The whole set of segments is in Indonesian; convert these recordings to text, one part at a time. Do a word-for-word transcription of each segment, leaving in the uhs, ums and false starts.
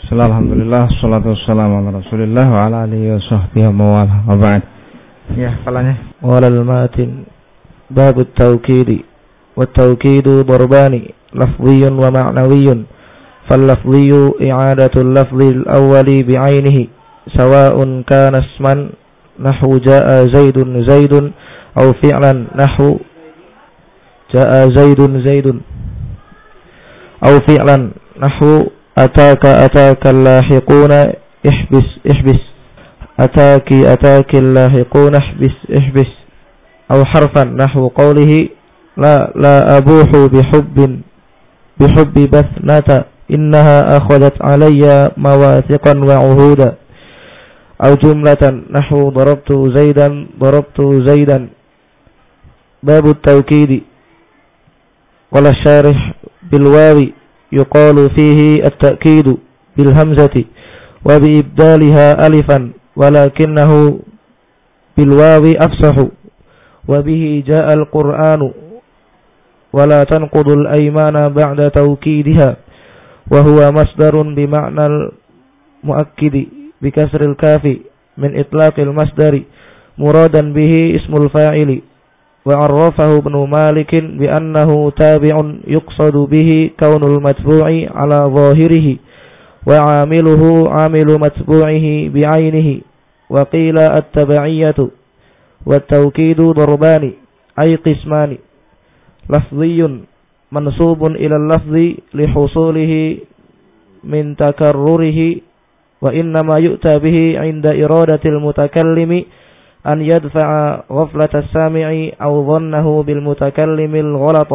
Alhamdulillah, salatu wassalamu ala Rasulillah wa ala alihi wa sahbihi wa wa ba'd. Ya, kalanya. Walal matin bab at-tawkid wa at-tawkid darbani lafdhiyyun wa ma'nawiyyun. Fal-lafdhiyyu i'adatu al-lafdhi al-awwali bi'aynihi sawa'un kana isman nahwu jaa'a Zaidun Zaidun aw fi'lan nahwu jaa'a Zaidun Zaidun aw fi'lan nahwu ataka ataka lahiquna ihbis ihbis ataki ataki lahiquna ihbis ihbis aw harfan nahwu qawlihi la la abuhu bihubbin bihubbi bathnata innaha akhadat alayya mawathiqan wa uhuda aw jumlatan nahwu darabtu zaidan darabtu zaidan. Babu at-tawkid qala syarih bil wawi yuqalu fihi at-ta'kidu bil hamzati wa bi ibdaliha alifan walakinnahu bil wawi afsahu wa bihi jaa al-Qur'anu wa la tanqudu al-aymana ba'da tawkidiha wa huwa masdarun bi ma'na al-muakkidi bi kasril kafi min itlaqil masdari muradan bihi ismul fa'ili. وعرفه ابن مالك بأنه تابع يقصد به كون المتبوع على ظاهره وعامله عامل متبوعه بعينه. وقيل التبعية والتوكيد ضربان أي قسمان لفظي منسوب إلى اللفظ لحصوله من تكرره وإنما يؤتى به عند إرادة المتكلم أن يدفع غفلة السامع أو ظنه بالمتكلم الغلط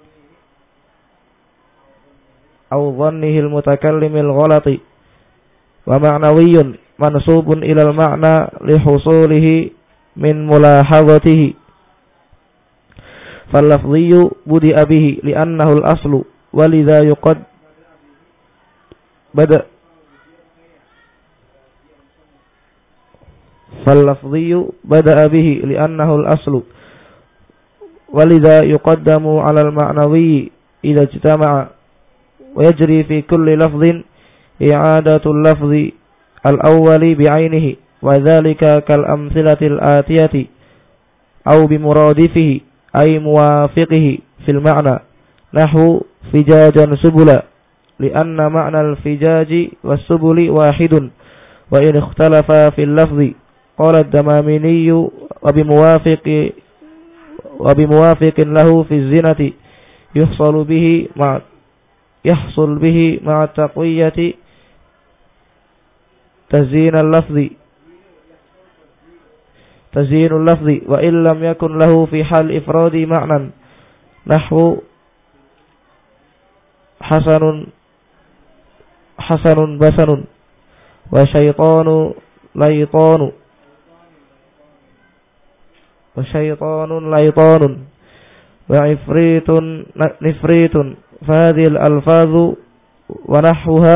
أو ظنه المتكلم الغلط. ومعنوي منسوب إلى المعنى لحصوله من ملاحظته. فاللفظي بدأ به لأنه الأصل ولذا يقد بدأ فاللفظي بدأ به لأنه الأصل ولذا يقدم على المعنوي إذا اجتمع. ويجري في كل لفظ إعادة اللفظ الأول بعينه وذلك كالأمثلة الآتية أو بمرادفه أي موافقه في المعنى نحو فجاجا سبلا لأن معنى الفجاج والسبل واحد وإن اختلفا في اللفظ. قال الدماميني وبموافق وبموافق له في الزنة يحصل به مع يحصل به مع التقوية تزيين اللفظ تزيين اللفظ وإن لم يكن له في حال إفراد معنى نحو حسن حسن بسن وشيطان ليطان وشيطان ليطان وعفريت نفريت. فهذه الألفاظ ونحوها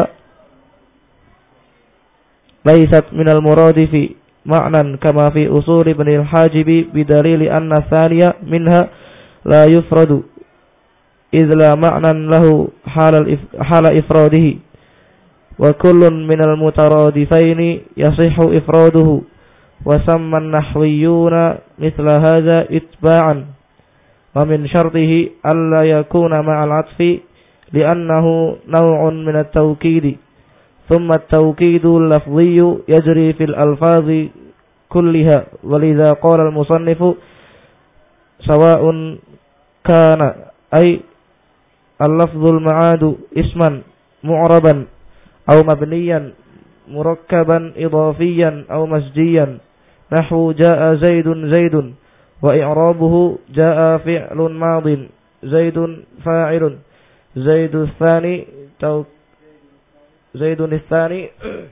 ليست من المرادف معنى كما في أصول ابن الحاجب بدليل أن الثانية منها لا يفرد إذ لا معنى له حال, حال إفراده. وكل من المترادفين يصح إفراده. وسمى النحويون مثل هذا إتباعا. ومن شرطه ألا يكون مع العطف لأنه نوع من التوكيد. ثم التوكيد اللفظي يجري في الألفاظ كلها ولذا قال المصنف سواء كان أي اللفظ المعاد اسما معربا أو مبنيا مركبا إضافيا أو مسجيا نحو جاء زيد زيد وإعرابه جاء فعل ماض زيد فاعل زيد الثاني تو زيد الثاني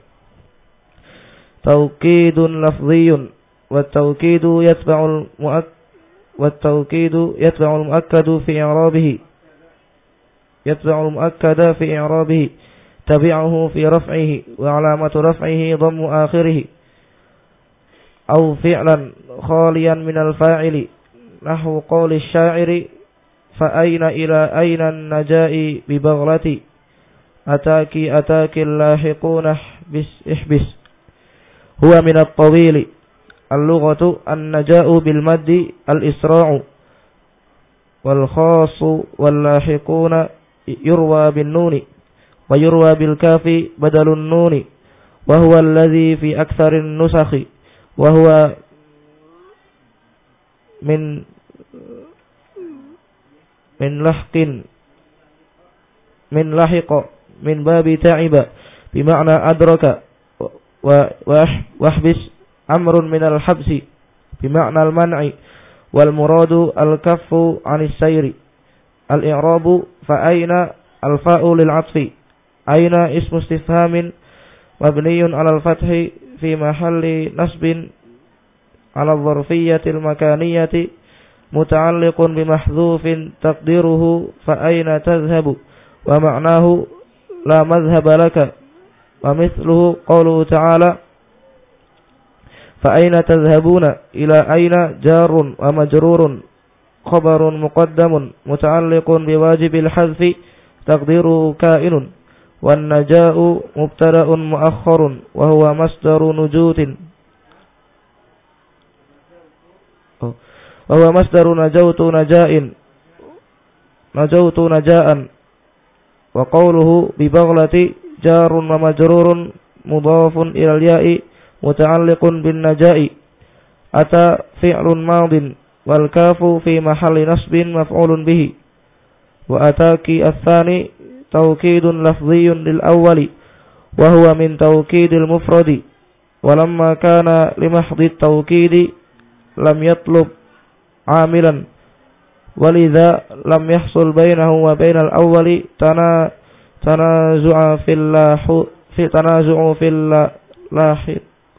توكيد لفظي. والتوكيد يتبع المؤكد والتوكيد يتبع المؤكد في إعرابه يتبع المؤكد في إعرابه تبعه في رفعه وعلامة رفعه ضم آخره أو فعلا خاليا من الفاعل نحو قول الشاعر فأين إلى أين النجاء ببغلتي ataki ataki lahiquna ihbis ihbis huwa min at-tawili al-lughatu an-naja'u bil maddi al-isra'u wal khasu wal lahiquna yurwa bin nuni wa yurwa bil kafi badalun nuni wa huwa alladhi fi aktsarin nusakhi wa huwa min min lahqin min lahiqa min babi ta'iba bima'na adraka wa wahbis amrun min al-habsi bima'na al-man'i wal muradu al-kaffu 'anis sayri al-i'rabu fa ayna al-fa'u lil 'athfi ayna ismu istifhamin mabniyun 'ala al-fathi fi mahalli nasbin 'ala adh-dharfiyyati al-makaniyati muta'alliqun bimahdhufin taqdiruhu fa ayna tadhhabu wa ma'nahu la madhhaba laka wa mithluhu qawluhu ta'ala fa ayna tadhhabuna ila ayna jarun wa majrurun khabarun muqaddamun muta'alliqun biwajibil hadfi taqdiruhu ka'inun wan naja'u mubtada'un mu'akhkharun wa huwa masdaru nujutin wa huwa masdaru najautu naja'in najautu naja'an wa qawluhu bi baghlati jarun wa majrurun mudhafun ila al-ya'i muta'alliqun bin naja'i ata fi'lun madin wal kafu fi mahalli nasbin maf'ulun bihi wa ataki ats-tsani tawkidun lafdhiyyun lil awwali wa huwa min tawkidil mufradi walamma kana limahdhi at-tawkidi lam yatlub 'amilan walidha lam yahsul bainahu wa bainal awwali tana tanazu'a fil lahu fi tanazu'u fil lahiq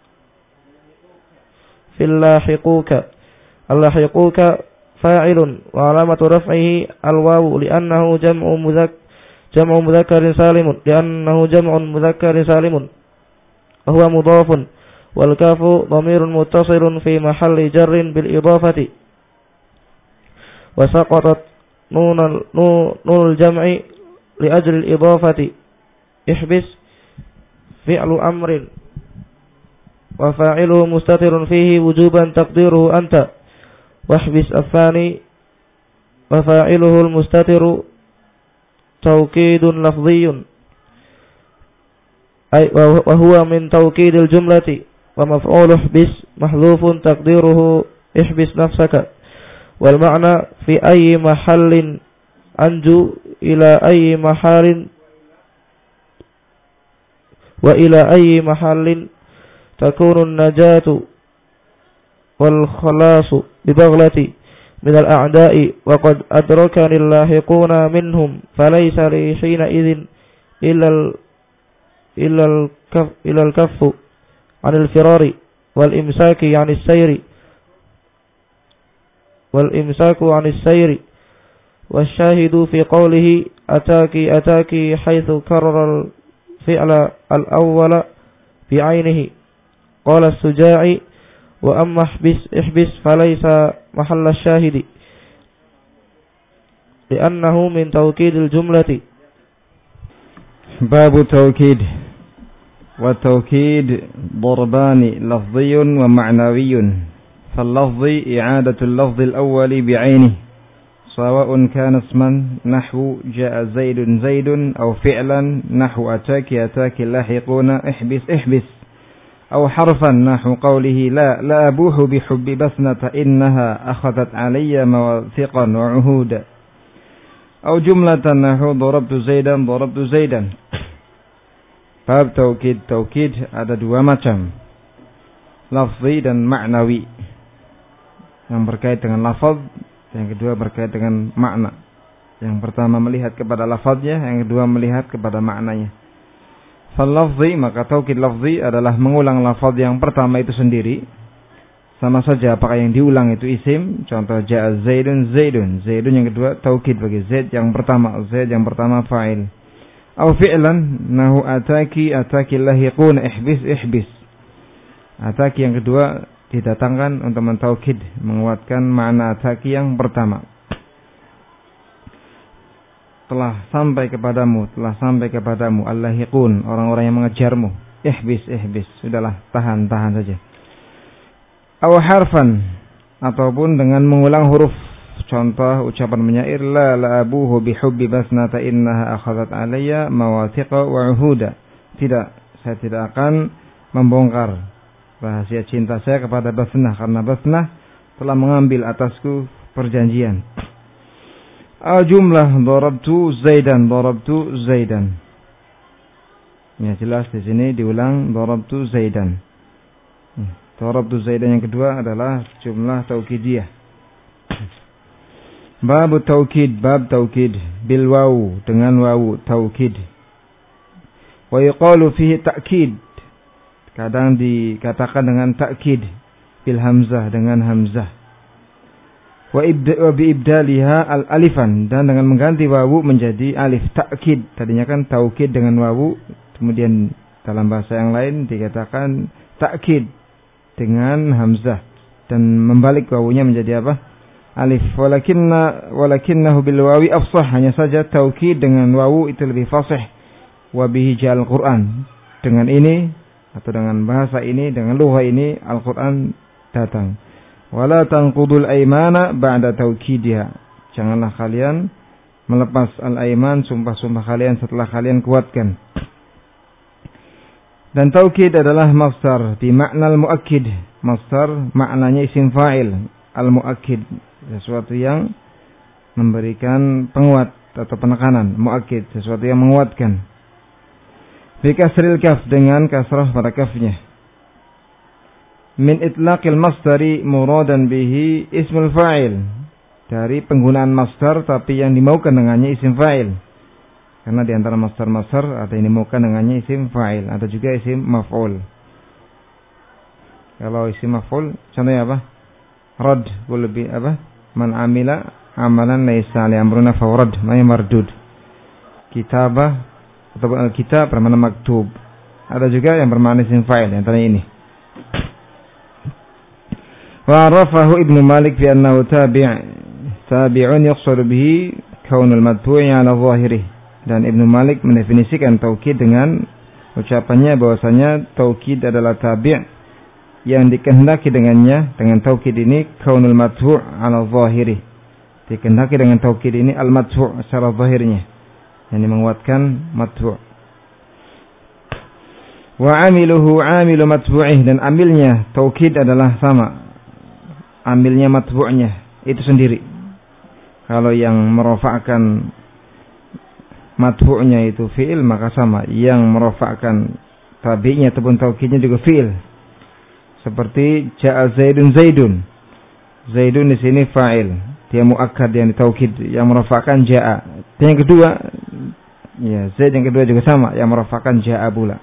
fil lahiquka al-lahiquka fa'ilun wa alamatu raf'ihi al-wawu li'annahu jam'u mudhak jam'u mudhakkarin salimun li'annahu jam'un mudhakkarin salimun wa huwa mudhafun wal kafu dhamirun muttasilun fi mahalli jarrin bil idafati وسقطت نون نون الجمع لأجل الإضافة احبس فعل أمر وفاعله مستتر فيه وجوبا تقديره أنت واحبس الثاني وفاعله المستتر توكيد لفظي أي وهو من توكيد الجملة ومفعول احبس محذوف تقديره احبس نفسك والمعنى في أي محل أنجو إلى أي محل وإلى أي محل تكون النجاة والخلاص ببغلتي من الأعداء وقد أدركني اللاحقون منهم فليس لي حينئذ إلا إلا الكف إلا الكف عن الفرار والإمساك عن السير والإمساك عن السير والشاهد في قوله أتاكي أتاكي حيث كرر الفعل الأول بعينه قال السجاعي وأما احبس احبس فليس محل الشاهد لأنه من توكيد الجملة. باب توكيد. والتوكيد ضربان لفظي ومعنوي. فاللفظ إعادة اللفظ الأول بعينه سواء كان اسما نحو جاء زيد زيد أو فعلا نحو أتاك أتاك اللاحقون احبس احبس أو حرفا نحو قوله لا لا أبوح بحب بسنة إنها أخذت علي مواثقا وعهودا أو جملة نحو ضربت زيدا ضربت زيدا. Bab taukid. Taukid ada dua macam, lafzi dan ma'nawi. Yang berkait dengan lafaz, yang kedua berkait dengan makna. Yang pertama melihat kepada lafaznya, yang kedua melihat kepada maknanya. Fal lafzi, maka taukid lafzi adalah mengulang lafaz yang pertama itu sendiri. Sama saja apakah yang diulang itu isim, contoh ja'a zaidun zaidun. Zaidun yang kedua taukid bagi zaid yang pertama, zaid yang pertama fa'il. Au fi'lan nahu ataki ataki lahiqun ihbis ihbis. Ataki yang kedua didatangkan untuk mentaukid, menguatkan makna ataki yang pertama. telah sampai kepadamu, telah sampai kepadamu al-lahiqun, orang-orang yang mengejarmu. Ihbis, ihbis, sudahlah, tahan, tahan saja. Aw harfan, ataupun dengan mengulang huruf. Contoh ucapan penyair, la la'abuhu bihubbi basnata innaha akhadhat alayya mawathiqa wa uhuda. Tidak, saya tidak akan membongkar rahasia cinta saya kepada Basnah, karena Basnah telah mengambil atasku perjanjian. Al jumlah darabtu Zaidan, darabtu Zaidan. Ya jelas di sini diulang darabtu Zaidan. Darabtu Zaidan yang kedua adalah jumlah taukidiyah. Bab taukid, bab taukid bil wawu, dengan wawu taukid. Wa yuqalu fihi ta'kid. Kadang dikatakan dengan ta'kid bil hamzah, dengan hamzah. Wa biibdaliha al-alifan, dan dengan mengganti wawu menjadi alif, ta'kid. Tadinya kan taukid dengan wawu, kemudian dalam bahasa yang lain dikatakan ta'kid dengan hamzah dan membalik wawunya menjadi apa? Alif. Walakinna walakinnahu bil wawi afsah, hanya saja taukid dengan wawu itu lebih fasih. Wa bihi ja'al Qur'an, dengan ini atau dengan bahasa ini, dengan lugha ini Al-Qur'an datang. Wala tanqudul aymana ba'da taukidiha, janganlah kalian melepas al-ayman, sumpah-sumpah kalian setelah kalian kuatkan. Dan taukid adalah masdar bi makna al-muakkid. Masdar maknanya isim fa'il, al-muakkid, sesuatu yang memberikan penguat atau penekanan. Muakkid, sesuatu yang menguatkan. Bi kasril kaf, dengan kasrah pada kafnya. Min itlaqil masdari muradan bihi ismul fa'il, dari penggunaan masdar tapi yang dimaukan dengannya isim fa'il. Karena di antara masdar-masdar ada yang dimaukan dengannya isim fa'il, ada juga isim maf'ul. Kalau isim maf'ul contohnya apa? Rad, lebih apa? Man amila amalan laisa li amruna fawrad, ma mardud. Kitabah atau kitab bermakna maktub. Ada juga yang bermakna isim fa'il, antara ini. Wa'arafahu Ibnu Malik fi annahu tabi' tabi'un yaqsadu bihi kaunul matbu'i ala zahirih. Dan Ibnu Malik mendefinisikan taukid dengan ucapannya bahwasanya taukid adalah tabi' yang dikehendaki dengannya, dengan taukid ini kaunul matbu' ala zahirih, dikehendaki dengan taukid ini al matbu' secara zahirnya, yang menguatkan matbu'. Wa amiluhu amilu matbu'ih, dan amilnya taukid adalah sama, amilnya matbu'nya itu sendiri. Kalau yang merofakkan matbu'nya itu fi'il, maka sama yang merofakkan tabi'nya ataupun taukidnya juga fi'il. Seperti ja'a Zaidun Zaidun. Zaidun di sini fa'il, dia muakkad yang ditaukid, yang merofakkan ja'a. Dan yang kedua, ya Zaid yang kedua juga sama, yang merofakkan ja'a pula.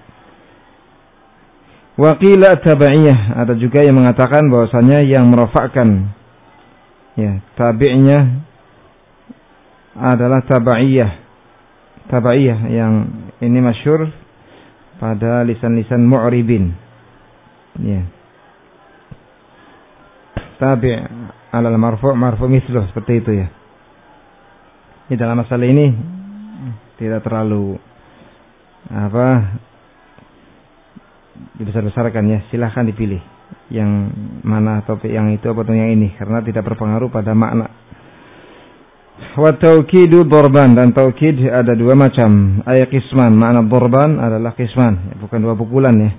Waqila tabi'iyah, ada juga yang mengatakan bahwasanya yang merofakkan ya tabi'nya adalah tabi'iyah. Tabi'iyah yang ini masyhur pada lisan-lisan mu'ribin. Ya. Tabi' alal marfu' marfu' misluh, seperti itu ya. Di dalam masalah ini tidak terlalu apa dibesar-besarkan ya, silahkan dipilih yang mana topik, yang itu atau yang ini, karena tidak berpengaruh pada makna. Wa taukidu dorban, dan taukid ada dua macam, ayat qisman. Makna dorban adalah qisman, ya, bukan dua pukulan ya.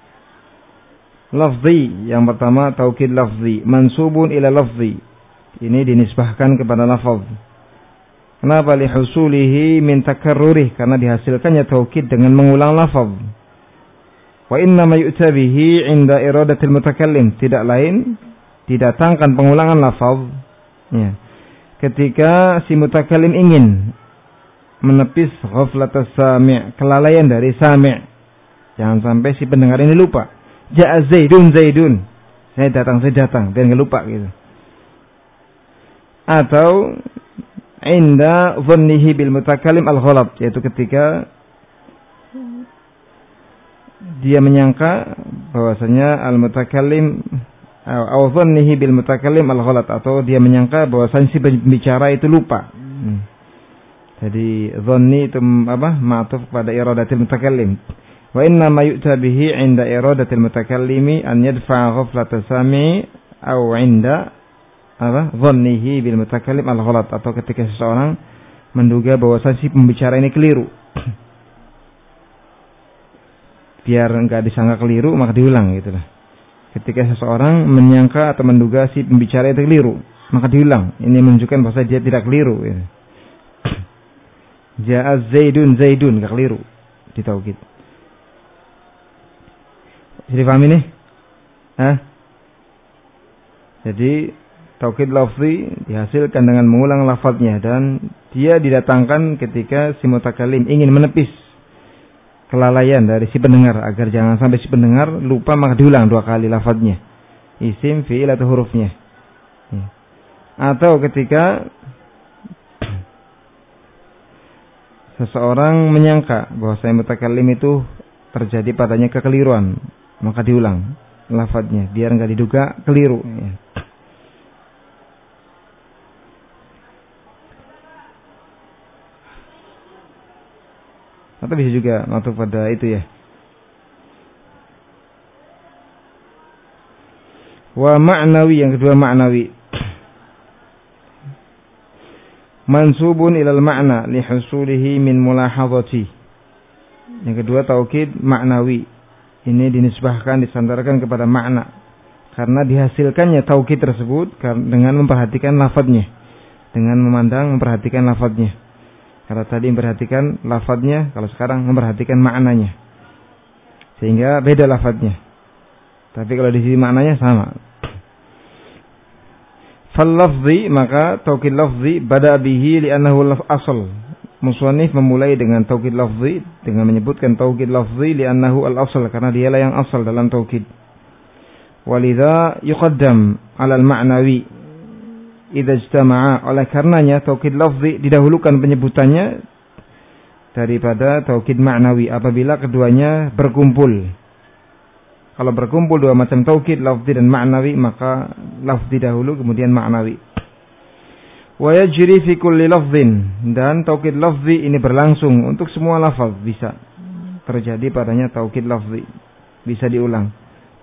Lafzi, yang pertama taukid lafzi, mansubun ila lafzi, ini dinisbahkan kepada lafaz. Kenapa? Lihusulihi min takarrurih, karena dihasilkannya taukid dengan mengulang lafaz. Wa inna ma yu'ta bihi 'inda iradatil mutakallim, tidak lain didatangkan pengulangan lafaz ya, ketika si mutakallim ingin menepis ghaflatas sami', kelalaian dari sami'. Jangan sampai si pendengar ini lupa. Ja'a Zaidun Zaidun, saya datang saya datang, biar enggak lupa gitu. Atau inda dhannihi bil mutakallim al-ghalat, yaitu ketika dia menyangka bahwasanya al-mutakallim atau dhannihi bil mutakallim al-ghalat, atau dia menyangka bahwasanya si pembicara itu lupa. Hmm. Jadi dhanni itu apa? Ma'tuf pada iradatil mutakallim. Wa inna ma yu'ta bihi 'inda iradatil mutakallimi an yadfa'a ghaflata sami' aw 'inda apa? Dhannihi bil mutakallim al-ghalat, atau ketika seseorang menduga bahwa si pembicara ini keliru. Biar enggak disangka keliru maka diulang gitu lah. Ketika seseorang menyangka atau menduga si pembicara itu keliru, maka diulang. Ini menunjukkan bahwa dia tidak keliru gitu. Ja'a Zaidun Zaidun, enggak keliru di taukid. Jadi paham ini? Hah? Jadi taukid lafzi dihasilkan dengan mengulang lafadznya, dan dia didatangkan ketika si mutakallim ingin menepis kelalaian dari si pendengar, agar jangan sampai si pendengar lupa maka diulang dua kali lafadznya, isim, fi'il atau hurufnya. Atau ketika seseorang menyangka bahwa si mutakallim itu terjadi padanya kekeliruan, maka diulang lafadznya biar enggak diduga keliru. Atau bisa juga masuk pada itu ya. Wa ma'nawi, yang kedua ma'nawi. Mansubun ilal ma'na li husulihi min mulahadhati. Yang kedua taukid ma'nawi. Ini dinisbahkan, disandarkan kepada makna karena dihasilkannya taukid tersebut dengan memperhatikan lafadznya, dengan memandang memperhatikan lafadznya. Kalau tadi memperhatikan lafadznya, kalau sekarang memperhatikan maknanya, sehingga beda lafadznya. Tapi kalau di sini maknanya sama. Fal lafzi, maka taukid lafzi bada bihi li'annahu asal. Musannif memulai dengan taukid lafzi, dengan menyebutkan taukid lafzi li'annahu al-asal, karena dialah yang asal dalam taukid. Walidha yuqaddam 'ala al-ma'nawi idza ijtama'a, oleh karenanya taukid lafzi didahulukan penyebutannya daripada taukid ma'nawi apabila keduanya berkumpul. Kalau berkumpul dua macam taukid, lafzi dan ma'nawi, maka lafzi dahulu kemudian ma'nawi. Wa yajri fi kulli lafzin, dan taukid lafzi ini berlangsung untuk semua lafaz, bisa terjadi padanya taukid lafzi, bisa diulang.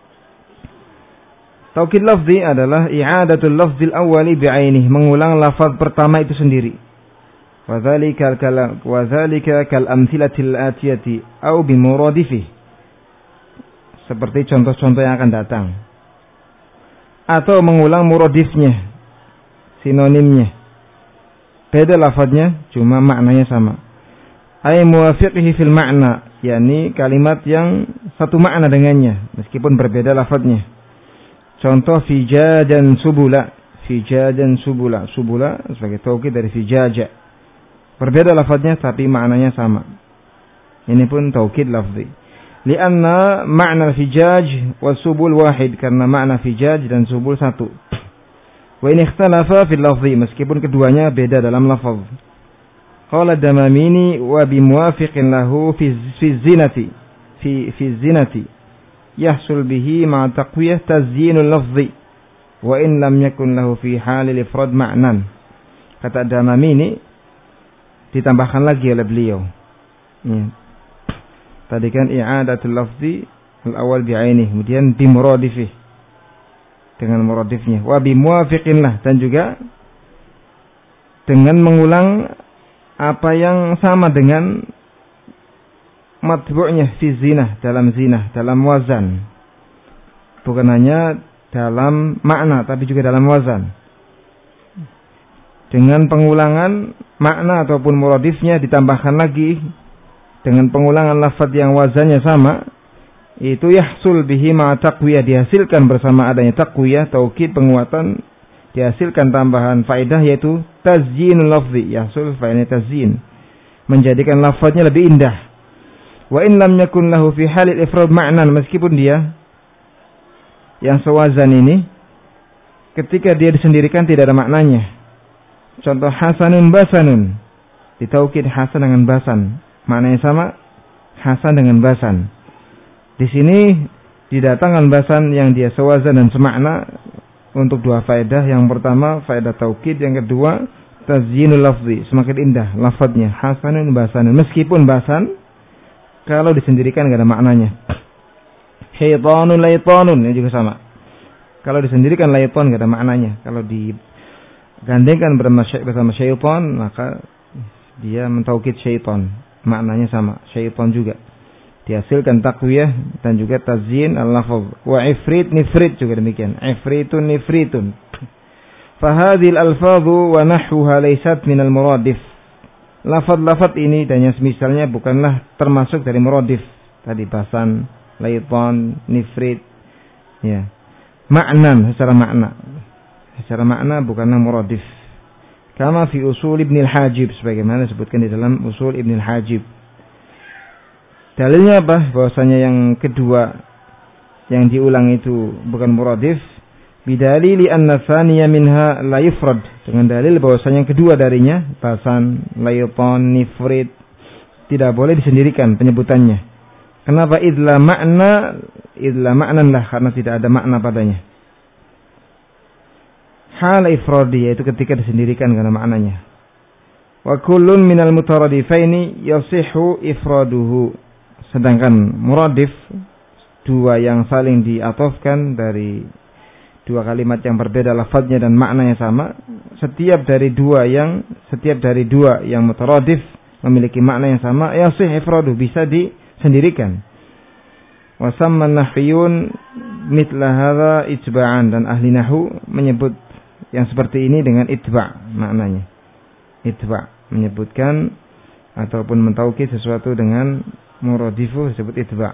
Taukid lafzi adalah i'adatul lafzil awwali bi'ainih, mengulang lafaz pertama itu sendiri. Wa dzalika kal wa dzalika kal amthilatil atiyati au bi muradifih, seperti contoh-contoh yang akan datang. Atau mengulang muradifnya, sinonimnya. Beda lafaznya, cuma maknanya sama. Ay muwafiqihi fil ma'na, yakni kalimat yang satu makna dengannya meskipun berbeda lafaznya. Contoh fijajan subula, fijajan subula, subula sebagai taukid dari fijaja. Berbeda lafaznya tapi maknanya sama. Ini pun taukid lafzi. Lianna makna fijaj wa subul wahid, karena makna fijaj dan subul satu. Wa in ikhtalafa fil lafzi, meskipun keduanya beda dalam lafaz. Qala Damamini wa bimuwafiqin lahu fi fi zinati fi fi zinati yahsul bihi ma taqwiyah tazyinul lafzi wa in lam yakun lahu fi halil ifrad ma'nan. Kata Damamini, ditambahkan lagi oleh beliau. Ya. Tadi kan i'adatul lafzi al-awwal bi'ainihi, kemudian bimuradifih, dengan muradifnya. Wa bimuwafiqin lah, dan juga dengan mengulang apa yang sama dengan matbu'nya fi zinah, dalam zinah, dalam wazan. Bukan hanya dalam makna tapi juga dalam wazan. Dengan pengulangan makna ataupun muradifnya ditambahkan lagi dengan pengulangan lafaz yang wazannya sama, itu yahsul bihi ma taqwiyah, dihasilkan bersama adanya taqwiyah, taukid, penguatan, dihasilkan tambahan faedah yaitu tazyinul lafzi, yahsul faedah tazyin, menjadikan lafaznya lebih indah. Wa in lam yakun lahu fi halil ifrad ma'nan, meskipun dia yang sewazan ini ketika dia disendirikan tidak ada maknanya. Contoh hasanun basanun, ditaukid hasan dengan basan, maknanya sama, hasan dengan basan. Di sini didatangkan basan yang dia sewazan dan semakna untuk dua faedah. Yang pertama faedah taukid, yang kedua tazyinul lafzi, semakin indah lafadznya. Hasanun basanun, meskipun basan kalau disendirikan enggak ada maknanya. Haitanun laitanun, ini juga sama. Kalau disendirikan laitan enggak ada maknanya. Kalau digandengkan bersama syaitan, maka dia mentaukid syaitan. Maknanya sama, syaitan juga. Dihasilkan taqwiyah dan juga tazyin al-lafz. Wa ifrit nifrit juga demikian. Ifritun nifritun. Fahadhil alfadhu wa nahwuha laysat minal muradif. Lafaz-lafaz ini dan yang semisalnya bukanlah termasuk dari muradif. Tadi basan, laitan, nifrit. Ya. Maknan secara makna. Secara makna bukanlah muradif. Kama fi usul Ibn al-Hajib, sebagaimana disebutkan di dalam usul Ibn al-Hajib. Dalilnya apa? Bahwasanya yang kedua yang diulang itu bukan muradif. Bidalili anna thaniya minha la yufrad. Dengan dalil bahwasanya yang kedua darinya, basan, laitan, nifrit, tidak boleh disendirikan penyebutannya. Kenapa? Idla makna, idla maknan lah, karena tidak ada makna padanya. Hal ifradi, yaitu ketika disendirikan karena maknanya. Wa kullun minal mutaradifaini yasihu ifraduhu. Sedangkan muradif, dua yang saling diatofkan dari dua kalimat yang berbeda lafadznya dan maknanya sama, setiap dari dua yang setiap dari dua yang mutaradif memiliki makna yang sama, yasih ifraduhu, bisa disendirikan. Wa samman nahwiyun mithla hadza itba'an, dan ahli nahwu menyebut yang seperti ini dengan itba' maknanya. Itba' menyebutkan ataupun mentaukid sesuatu dengan muradifu disebut itba'.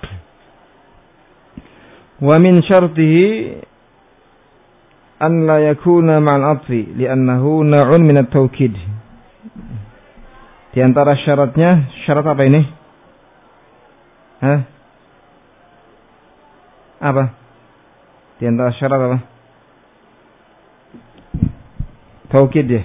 Wa min syartihi an la yakuna ma'al atfi li'annahu na'un min at-taukid. Di antara syaratnya, syarat apa ini? Hah? Apa? Di antara syarat apa? Taukid ya.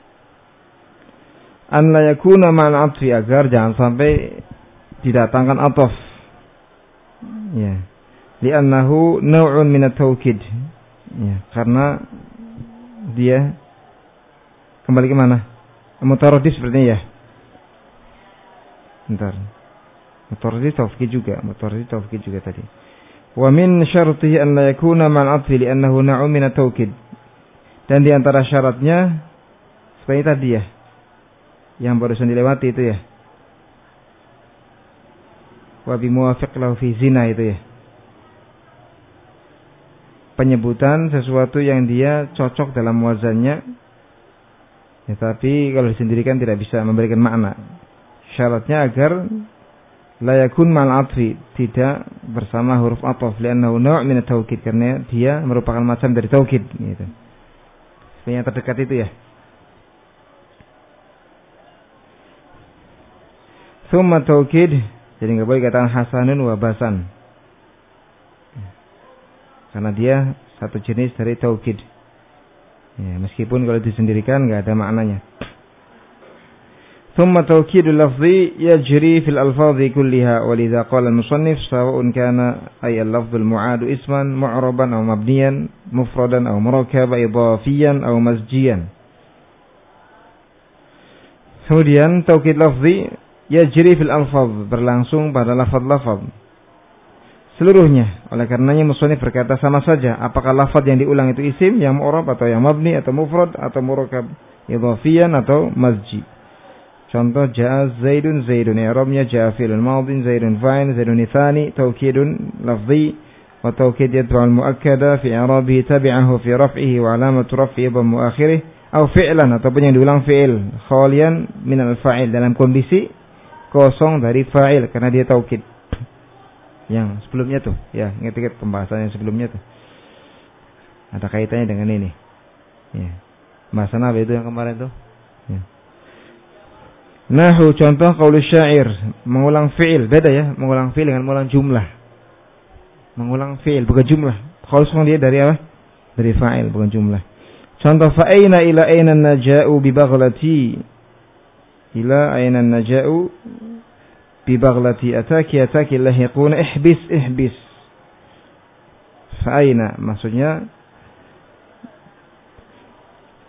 An la yakuna ma'al atfi, agar jangan sampai didatangkan ataf. Ya. Li'annahu naw'un min at-taukid. Ya, karena dia kembali ke mana? Mutaradif sepertinya ya. Bentar. Mutaradif taukid juga, mutaradif taukid juga tadi. Wa min syartihi an la yakuna ma'al atfi li'annahu naw'un min at-taukid. Dan di antara syaratnya seperti tadi ya, yang barusan dilewati itu ya. Wa bi muwafiq lahu fi zina itu ya. Penyebutan sesuatu yang dia cocok dalam wazannya, ya, tapi kalau disendirikan tidak bisa memberikan makna. Syaratnya agar la yakun ma'al atfi, tidak bersama huruf ataf, li'annahu naw' min at-taukid, karena dia merupakan macam dari taukid gitu. Yang terdekat itu ya. Tsumma taukid, jadi enggak boleh katakan hasanun wa basan. Karena dia satu jenis dari taukid. Ya, meskipun kalau disendirikan enggak ada maknanya. Tsumma taukidul lafzi yajri fil alfadhi kulliha, wa lidza qala al-musannif sawa'un kana ay al-lafdhul mu'adu isman mu'raban aw mabniyan mufradan aw murakkaban idafiyan aw masjiyan. Kemudian taukid lafzi yajri fil alfadh, berlangsung pada lafaz-lafaz seluruhnya. Oleh karenanya musannif berkata sama saja apakah lafaz yang diulang itu isim yang mu'rab atau yang mabni atau mufrad atau murakkab idafiyan atau masji. Contoh ja'a zaidun zaidun, i'rabnya ja'a fi'lun madin, zaidun fa'il, zaidun tsani, taukidun lafzi wa taukid yad'u al-muakkada fi i'rabihi tabi'ahu fi raf'ihi wa 'alamatu raf'ihi dhammu akhirih, atau fi'lan, ataupun yang diulang fi'il khalian min al-fa'il, dalam kondisi kosong dari fa'il karena dia taukid. Yang sebelumnya tuh, ya, ingat-ingat pembahasan yang sebelumnya tuh. Ada kaitannya dengan ini. Ya. Bahasan apa itu yang kemarin tuh? Ya. Nahu, contoh qaulus syair, mengulang fi'il, beda ya, mengulang fi'il dengan mengulang jumlah. Mengulang fi'il bukan jumlah. Kosong dia dari apa? Dari fa'il bukan jumlah. Contoh fa aina ila aina naja'u bi baghlati. Ila aina naja'u bi baghlati ataki ataki lahiquna ihbis ihbis. Fa aina maksudnya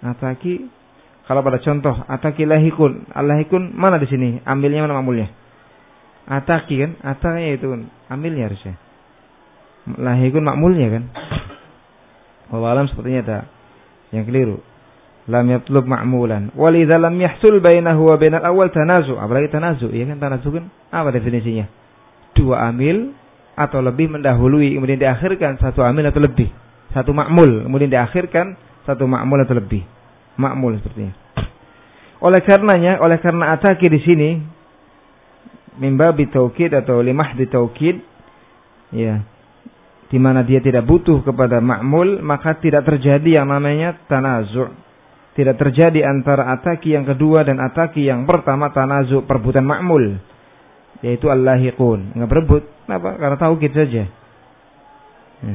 Ataki kalau pada contoh ataki lahikun, al-lahikun mana di sini? Ambilnya mana ma'mulnya? Ataki kan? Ataki itu ambilnya harusnya. Lahikun ma'mulnya kan? Wallahu alam sepertinya ada yang keliru. Lam yatlub ma'mulan. Walidza lam yahsul bainahu wa bainal awal tanazu. Apalagi tanazu, ya kan tanazu kan? Apa definisinya? Dua amil atau lebih mendahului kemudian diakhirkan satu amil atau lebih. Satu ma'mul kemudian diakhirkan satu ma'mul atau lebih. Ma'mul sepertinya. Oleh karenanya, oleh karena ataki di sini mimba bitaukid atau limah bitaukid, ya, di mana dia tidak butuh kepada ma'mul, maka tidak terjadi yang namanya tanazu'. Tidak terjadi antara ataki yang kedua dan ataki yang pertama tanazu' perebutan ma'mul, yaitu al-lahiqun. Enggak berebut. Kenapa? Karena taukid saja. Ya,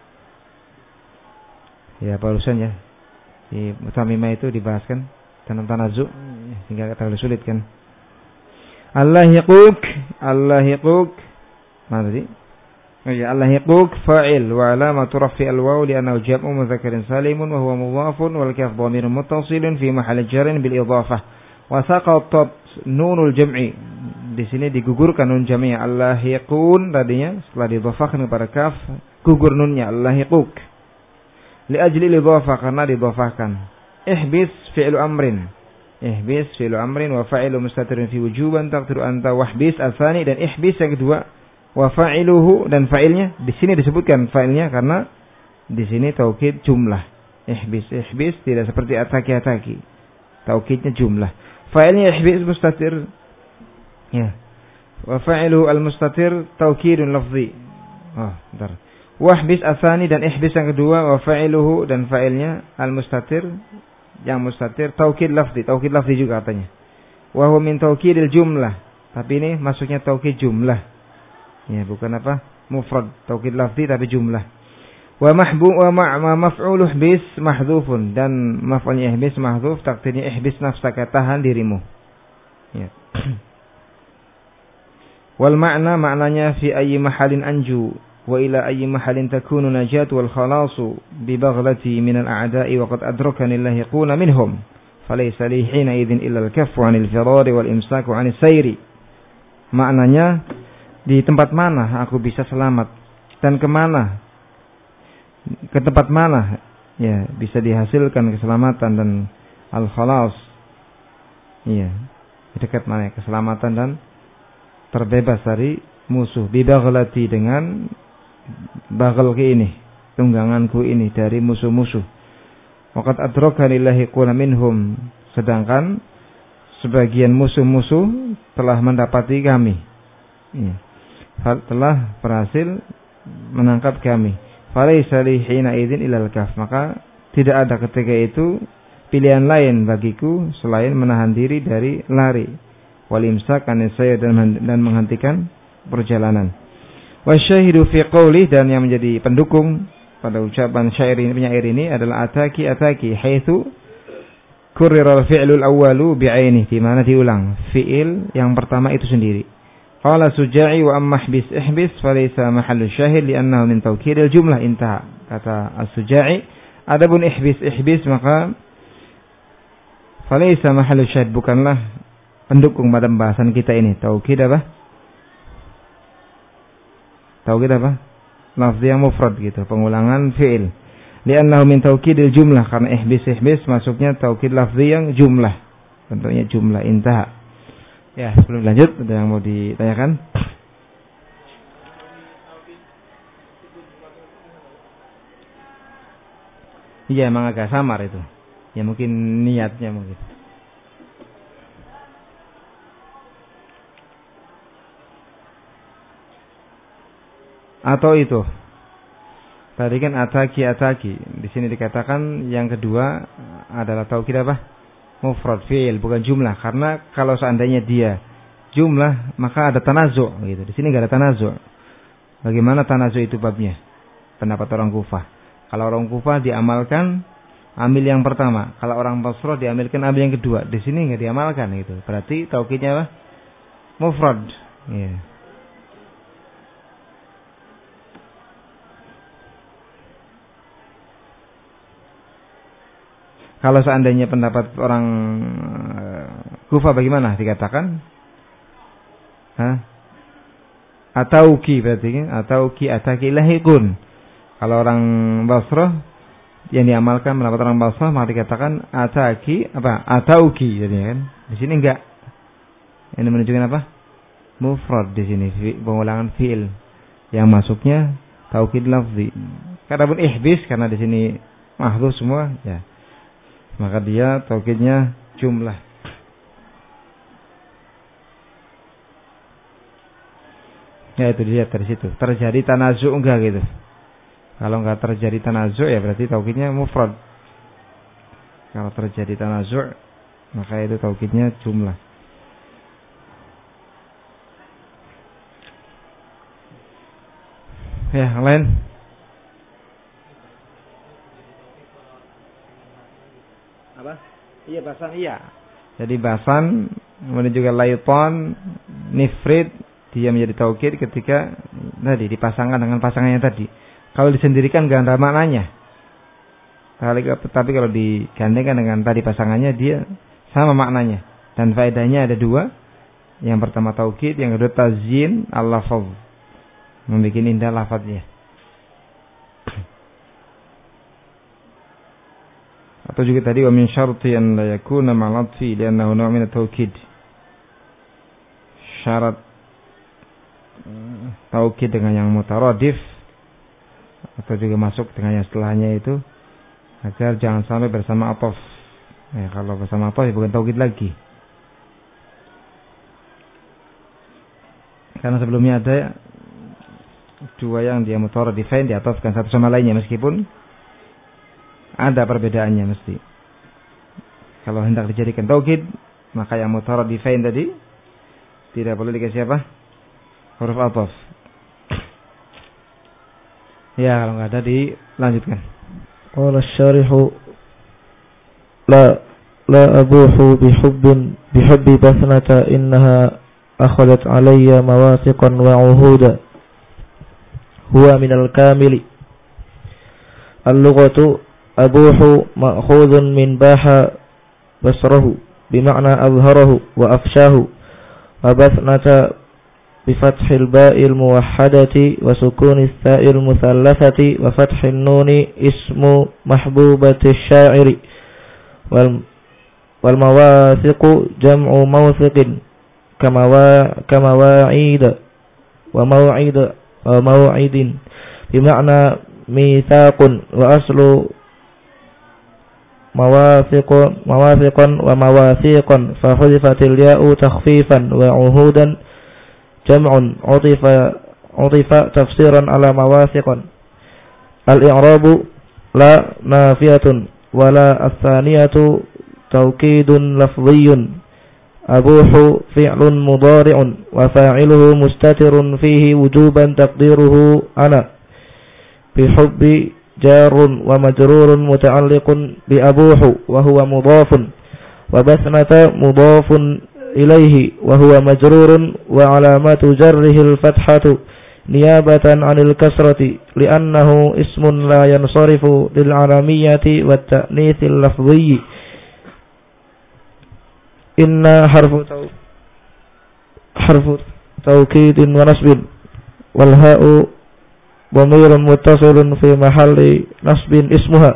ya barusan ya di mutamimah itu dibahaskan tentang tanazu' sehingga terlalu sulit kan. Al-lahiquk, al-lahiquk. Mana tadi? Oh ya, al-lahiquk fa'il wa alamatu rafi al-waw li'annahu jam'u mudzakkarin salimun wa huwa mudhafun wal kaf dhamirun muttasilun fi mahall jarrin bil idhafah. Wa saqatat nunul jam'i. Di sini digugurkan nun jam'i al-lahiqun tadinya setelah didhafahkan kepada kaf gugur nunnya al-lahiquk. Li ajli idhafah karena didhafahkan. Ihbis fi'lu amrin. Ihbis fi'lu amrin wa fa'ilu mustatirun fi wujuban taqdiru anta wahbis al-thani, dan ihbis yang kedua wa fa'iluhu dan fa'ilnya di sini disebutkan fa'ilnya karena di sini taukid jumlah. Ihbis ihbis tidak seperti ataki-ataki. Taukidnya jumlah. Fa'ilnya ihbis mustatir. Ya. Wa fa'iluhu al-mustatir taukidun lafzi. Oh, bentar. Wahbis asani dan ihbis yang kedua wa fa'iluhu dan fa'ilnya al-mustatir, yang mustatir taukid lafzi, taukid lafzi juga katanya. Wa huwa min taukidil jumlah. Tapi ini masuknya taukid jumlah. Ya, bukan apa? Mufrad, taukid lafzi tapi jumlah. Wa mahbu wa ma maf'ul ihbis mahdhufun, dan maf'ulnya ihbis mahdhuf, takdirnya ihbis nafsaka, tahan dirimu. Ya. Wal ma'na, maknanya fi ayyi mahalin anju wa ila ayyi mahalin takunu najatu wal khalasu bi baghlati min al a'da'i wa qad adrakani allahiquna minhum falaysa li hina idzin illa al kaffu 'anil firari wal imsaku 'anis sayri. Maknanya di tempat mana aku bisa selamat dan kemana, ke tempat mana ya bisa dihasilkan keselamatan dan al khalas, iya dekat mana keselamatan dan terbebas dari musuh. Bi baghlati, dengan baghalku ini, tungganganku ini dari musuh-musuh. Waqad adrakani lahiquna minhum, sedangkan sebagian musuh-musuh telah mendapati kami, ya, telah berhasil menangkap kami. Falaysa li hina idzin ilal kaf, maka tidak ada ketika itu pilihan lain bagiku selain menahan diri dari lari, wal imsak an saya dan menghentikan perjalanan. Wasyahidu fi qawli, dan yang menjadi pendukung pada ucapan syair ini, penyair ini adalah ataki ataki haitsu kurrira al-fi'lul awwalu bi'ainihi, di mana diulang fi'il yang pertama itu sendiri. Qala Suja'i wa amma ihbis ihbis falaysa mahallu syahid li'annahu min tawkidil jumlah, intaha. Kata As-Suja'i, adapun ihbis ihbis maka falaysa mahallu syahid, bukanlah pendukung pada pembahasan kita ini. Taukid apa? Taukid apa? Lafzi yang mufrad gitu, pengulangan fi'il. Li'annahu min taukidil jumlah, karena ihbis ihbis masuknya taukid lafzi yang jumlah, bentuknya jumlah, intaha. Ya, sebelum lanjut ada yang mau ditanyakan? Iya, emang agak samar itu. Ya mungkin niatnya mungkin. Atau itu. Tadi kan ataki ataki. Di sini dikatakan yang kedua adalah taukid apa? Mufrad fi'il, bukan jumlah. Karena kalau seandainya dia jumlah maka ada tanazu' gitu. Di sini enggak ada tanazu'. Bagaimana tanazu' itu babnya? Pendapat orang Kufah. Kalau orang Kufah diamalkan ambil yang pertama. Kalau orang Basrah diambilkan ambil yang kedua. Di sini enggak diamalkan gitu. Berarti taukidnya apa? Mufrad. Iya. Kalau seandainya pendapat orang Kufah bagaimana dikatakan? Hah? Atauki berarti kan? Atauki ataki lahikun. Kalau orang Basrah yang diamalkan pendapat orang Basrah maka dikatakan ataki apa? Atauki jadinya kan. Di sini enggak. Ini menunjukkan apa? Mufrad di sini, pengulangan fiil yang masuknya taukid lafzi. Kadang ihbis karena di sini mahdhuf semua ya. Maka dia taukidnya jumlah. Ya itu dilihat dari situ. Terjadi tanazu' enggak gitu. Kalau enggak terjadi tanazu' ya berarti taukidnya mufrad. Kalau terjadi tanazu' maka itu taukidnya jumlah. Ya, yang lain. Apa? Iya, basan iya. Jadi basan kemudian juga laiton, nifrid dia menjadi taukid ketika tadi dipasangkan dengan pasangannya tadi. Kalau disendirikan enggak ada maknanya. Tapi kalau digandengkan dengan tadi pasangannya dia sama maknanya. Dan faedahnya ada dua. Yang pertama taukid, yang kedua tazyin al-lafaz. Membuat indah lafadznya. Atau juga tadi wa min syarti an la yakuna ma'al-atfi li'annahu naw' min at-taukid. Syarat taukid dengan yang mutaradif atau juga masuk dengan yang setelahnya itu agar jangan sampai bersama ataf. Ya, kalau bersama ataf ya bukan taukid lagi. Karena sebelumnya ada dua yang dia mutaradifan diatafkan satu sama lainnya meskipun ada perbedaannya mesti. Kalau hendak dijadikan taukid maka yang mutaradifan tadi tidak boleh dikasih apa? Huruf ataf. Ya kalau nggak ada dilanjutkan. Qala asy-syarihu la la abuhu bihubbin bihubbi basnata innaha akhadat alayya mawathiqan wa uhuda huwa minal kamili. Al-lughatu abuhu ma'khudhun min baha basrahu bima'na azharahu wa afshahu wa basnata bifathil ba'il muwahhadati wa sukunis ta'il muthallathati wa fathil nuni ismu mahbubati syairi wal wal mawathiqu jam'u mawthiqin kama wa kama wa'ida wa maw'ida wa maw'idin bima'na mitsaqun wa aslu mawathiqun mawathiqan wa mawathiqan fa hudifatil ya'u takhfifan wa uhudan jam'un utifa utifa tafsiran ala mawathiqan. Al-i'rabu la nafiyatun wa la as-saniyatu tawkidun lafdhiyyun. Abuhu fi'lun mudari'un wa fa'iluhu mustatirun fihi wujuban taqdiruhu ana. Bihubbi jarun wa majrurun muta'alliqun bi abuhu wa huwa mudhafun wa basnata mudhafun ilaihi wa huwa majrurun wa alamatu jarrihi al-fathatu niyabatan 'anil kasrati li'annahu ismun la yansarifu lil 'alamiyyati wat ta'nitsil lafdhiyyi. Inna harfu taw harfu tawkidin wa nasbin wal ha'u dhamirun muttasilun fi mahalli nasbin ismuha.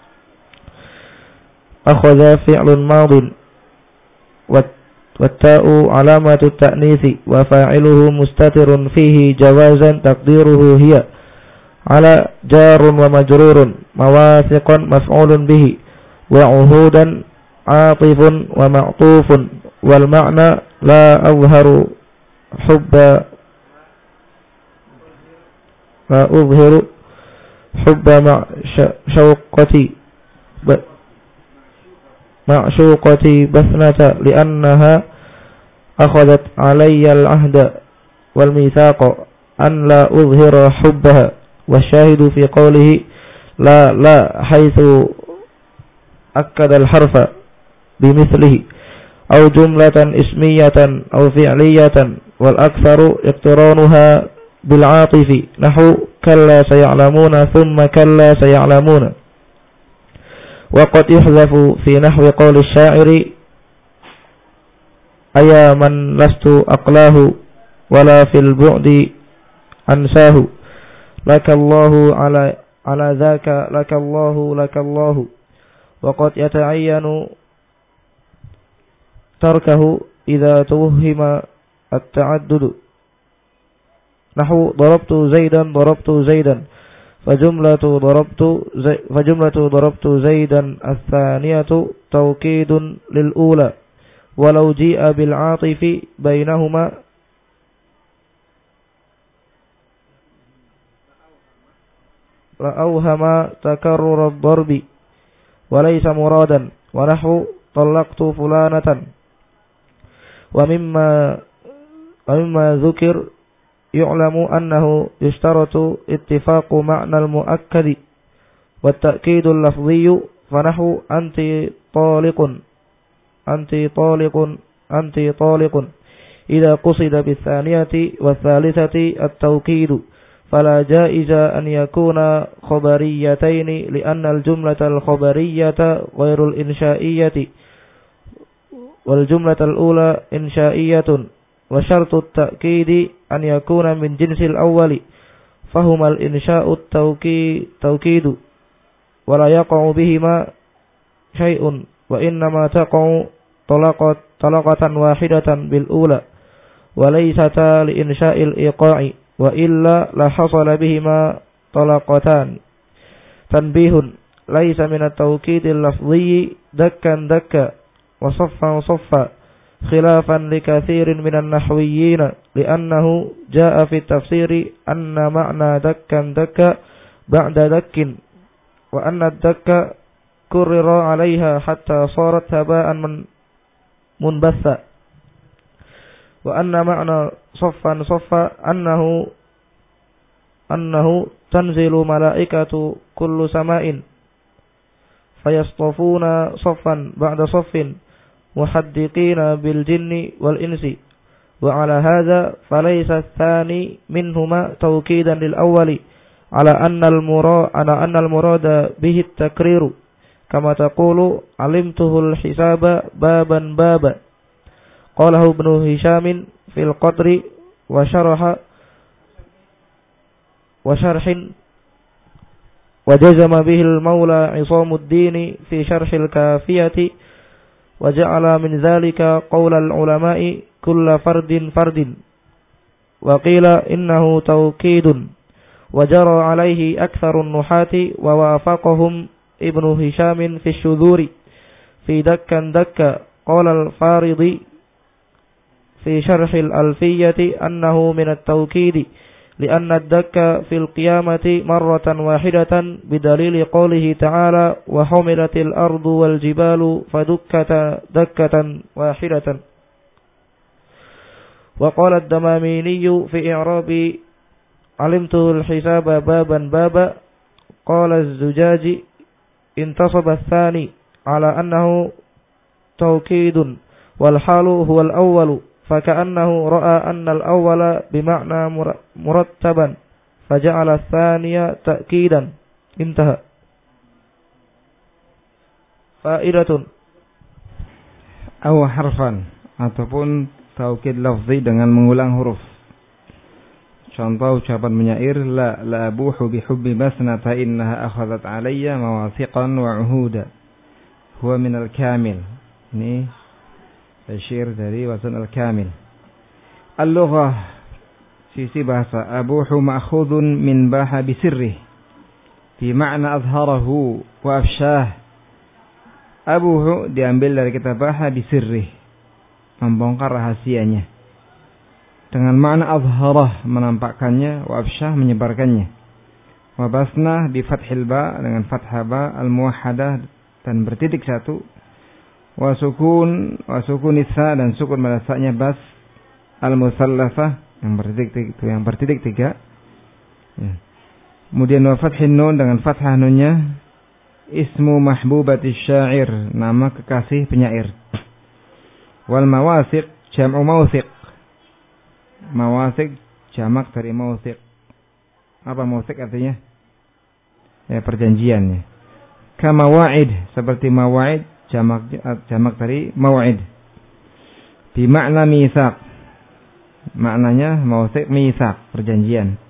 Akhadha fi'lun madin wat watta'u alamatu ta'nitsi wa fa'iluhu mustatirun fihi jawazan taqdiruhu hiya ala jarun wa majrurun mawathiqan maf'ulun bihi wa uhudan atifun wa ma'tufun wal ma'na la azharu hubba la uzhiru hubba ma'syuqati ma'syuqati basnata li'annaha akhadat alayya al-ahda wal mithaqa an la uzhira hubbaha wasyahidu fi qawlihi la la haitsu akkada al-harfa bimithlihi aw jumlatan ismiyatan aw fi'liyatan wal aktsaru iqtiranuha bil 'atifi nahu kalla saya'lamuna thumma kalla saya'lamuna Wa qad yuhzafu fi nahwi qawli asy-sya'iri aya man lastu aqlahu wala fil bu'di ansahu lakallahu ala ala dzaka lakallahu lakallahu. Wa qad yata'ayyanu tarkahu idza tuwhima at-ta'addud nahwu darabtu zaidan darabtu zaidan fajumlatu darabtu fajumlatu darabtu zaidan ats-tsaniyatu tawkidun lil ula walau ji'a bil 'atifi bainahuma la awhama takarrur ad-darbi wa laysa muradan wa nahwu talaqtu fulanatan. Wa mimma wa mimma dzukir yu'lamu annahu yushtaratu ittifaqu ma'na al-mu'akkadi wa at-ta'kidu al-lafdhiyyu fa nahwu anti taliqun anti taliqun anti taliqun idza qusida bis-thaniyati wath-thalithati at-tawkidu fala jaiza an yakuna khabariyataini li'anna al-jumlata al-khabariyata ghairu al-insha'iyati wal jumlata al-ula insha'iyatun wa syartu at-ta'kidi an yakuna min jinsil awwali fahuma al-insha'u at-tawkidu wa la yaqa'u bihima syai'un wa innama taqa'u talaqat talaqatan wahidatan bil ula wa laysata li insha'il iqa'i wa illa la hasala bihima talaqatan. Tanbihun laysa min at-tawkidil lafdhi dakkan dakka wa saffan saffa khilafan li katsirin minan nahwiyyin li'annahu jaa'a fi tafsiri anna ma'na dakkan dakka ba'da dakkin wa anna ad-dakka kurrira 'alayha hatta sarat haba'an munbatha wa anna ma'na saffan saffa annahu annahu tanzilu malaikatu kullu sama'in fayastafuna saffan ba'da saffin muhaddiqina bil jinni wal insi wa ala hadha falaysa ath-thani minhuma tawkidan lil awwali ala anna al murad ala anna al murada bihi at-takriru kama taqulu alimtuhu al hisaba baban baba qalahu ibnu Hisham fil qadri wa syaraha wa syarhin wa jazama bihi al maula Isamuddin fi syarh al kafiyati wa ja'ala min dhalika qawl al ulama'i kulla fardin fardin wa qila innahu tawkidun wa jara alayhi aktharun nuhati wa wafaqahum ibnu Hisham fi syudhuri fi dakkan dakka qala al faridi في شرح الألفية أنه من التوكيد لأن الدك في القيامة مرة واحدة بدليل قوله تعالى وحملت الأرض والجبال فدكتا دكة واحدة. وقال الدماميني في إعراب علمته الحساب بابا بابا قال الزجاج انتصب الثاني على أنه توكيد والحال هو الأول فكأنه رأى أن الأول بمعنى مرتبا فجعل الثانية تأكيدا. انتهى. فائدة أو حرفan ataupun taukid lafzi dengan mengulang huruf. Contoh ucapan penyair la la abuhu bihubbi basnata innaha akhadhat alayya mawathiqan wa uhuda huwa minal kamil. Ini syair dari Wazn al-Kamil. Al-lughah, sisi bahasa. Abuhu ma'khudun min baha bisirrih bi ma'na azharahu wa afshah. Abuhu diambil dari kata baha bisirrih, membongkar rahasianya, dengan makna azharah, menampakkannya, wa afshah, menyebarkannya. Wa basnah bi fathil ba, dengan fathah ba al-muwahhadah dan bertitik satu. Wa sukun wa sukun isa, dan sukun pada sa-nya bas al-musallafah yang bertitik tiga, yang bertitik tiga. Ya. Kemudian wa fathin nun, dengan fathah nunnya. Ismu mahbubati syair, nama kekasih penyair. Wal mawasiq jam'u mawsiq. Mawasiq jamak dari mawsiq. Apa mawsiq artinya? Ya, perjanjiannya. Kama wa'id, seperti mawa'id, jamak jamak dari maw'id. Bi makna mitsaq. Maknanya mawthiq mitsaq, perjanjian.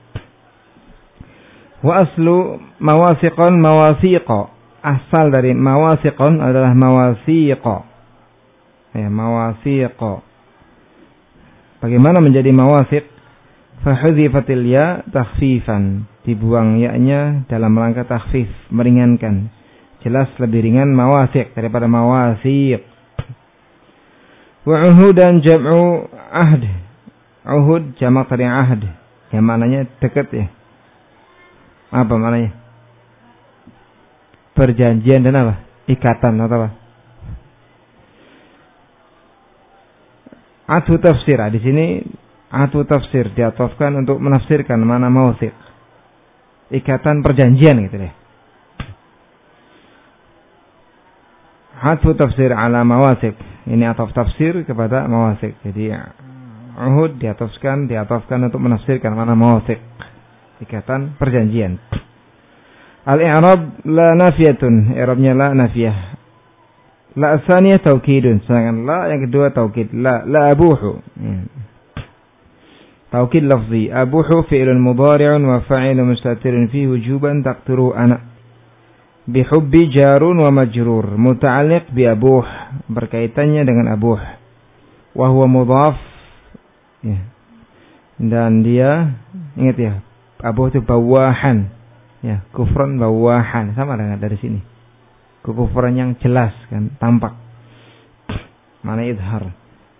Wa aslu mawasiqan mawasiqa. Asal dari mawasiqan adalah mawasiqa. Ya, mawasiqa. Bagaimana menjadi mawasiq? Fa hudhifatil ya takhfifan. Dibuang ya-nya dalam rangka takhfif, meringankan. Jelas lebih ringan mawasiq daripada mawasiq. Wa uhudan jam'u ahd. Uhud jamak dari ahd. Yang maknanya dekat ya. Apa maknanya? Perjanjian dan apa? Ikatan atau apa? Atfu tafsir. Di sini atfu tafsir diatofkan untuk menafsirkan mana mawasiq. Ikatan perjanjian gitu deh. Atfu tafsir ala mawasiq. Ini ataf tafsir kepada mawasiq. Jadi uhud diatofkan diatofkan untuk menafsirkan mana mawasiq. Ikatan perjanjian. Al-i'rab la nafiyatun. I'rabnya la nafiyah. La asaniyah taukidun. Sedangkan la yang kedua taukid. La la abuhu. Hmm. Taukid lafzi. Abuhu fi'lun mudhari'un wa fa'ilun mustatirun fi wujuban taqdiru ana. Bihubbi jarun wa majrur. Muta'alliq bi abuh. Berkaitannya dengan abuh. Wa huwa mudhaf. Ya. Dan dia, ingat ya, abuh itu bawahan. Ya, kufran bawahan. Sama dengan dari sini. Kekufuran yang jelas kan, tampak. Mana idhar.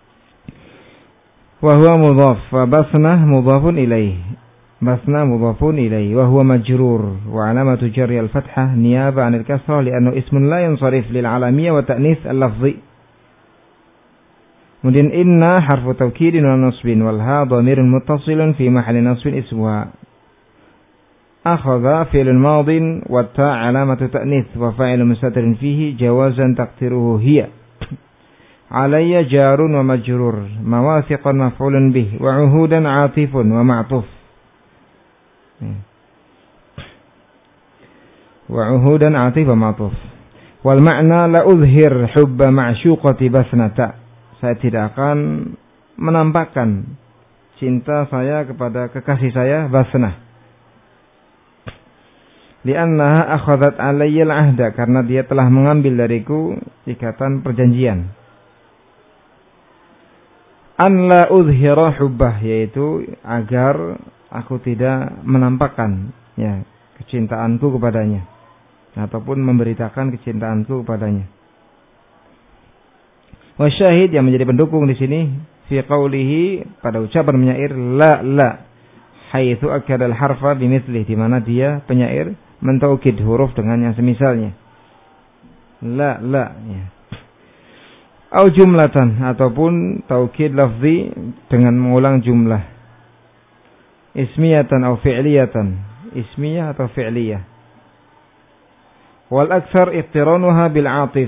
Wa huwa mudhaf, fa basna mudhafun ilaih. Basna mudhafun ilaih wa huwa majrur wa alamatu jarri al-fathah niyaba 'anil kasrah li'annahu ismun la yansarif lil 'alamiyyah wa ta'nis al-lafzi. Kemudian inna harfu tawkidin wa nasbin wal ha dhamirun muttasilun fi mahalli nasbin ismuha. Akhadha fi'lun madin wa ta' alamatu ta'nits wa fa'ilun mustatirun fihi jawazan taqdiruhu hiya. Alayya jarun wa majrur mawasiqan maf'ulun bih wa uhudan 'atifun wa ma'tuf. Wa uhudan 'atif wa ma'tuf. Wal ma'na la uzhir hubba ma'syuqati basnata. Saya tidak akan menampakkan cinta saya kepada kekasih saya Basnah. Li'annaha akhadhat 'alayya al-'ahda, karena dia telah mengambil dariku ikatan perjanjian. An la uzhira hubbah, yaitu agar aku tidak menampakkan ya kecintaanku kepadanya ataupun memberitakan kecintaanku kepadanya. Wa syahid yang menjadi pendukung di sini fi qaulihi pada ucapan penyair la la haitsu akada al-harfa bimithlihi, di mana dia penyair mentaukid huruf dengan yang semisalnya. La la ya. Au jumlatan, ataupun taukid lafzi dengan mengulang jumlah. Ismiyatan atau fi'liyatan, ismiyah atau fi'liyah. Wal aktsar iqtiranuha bil 'atif.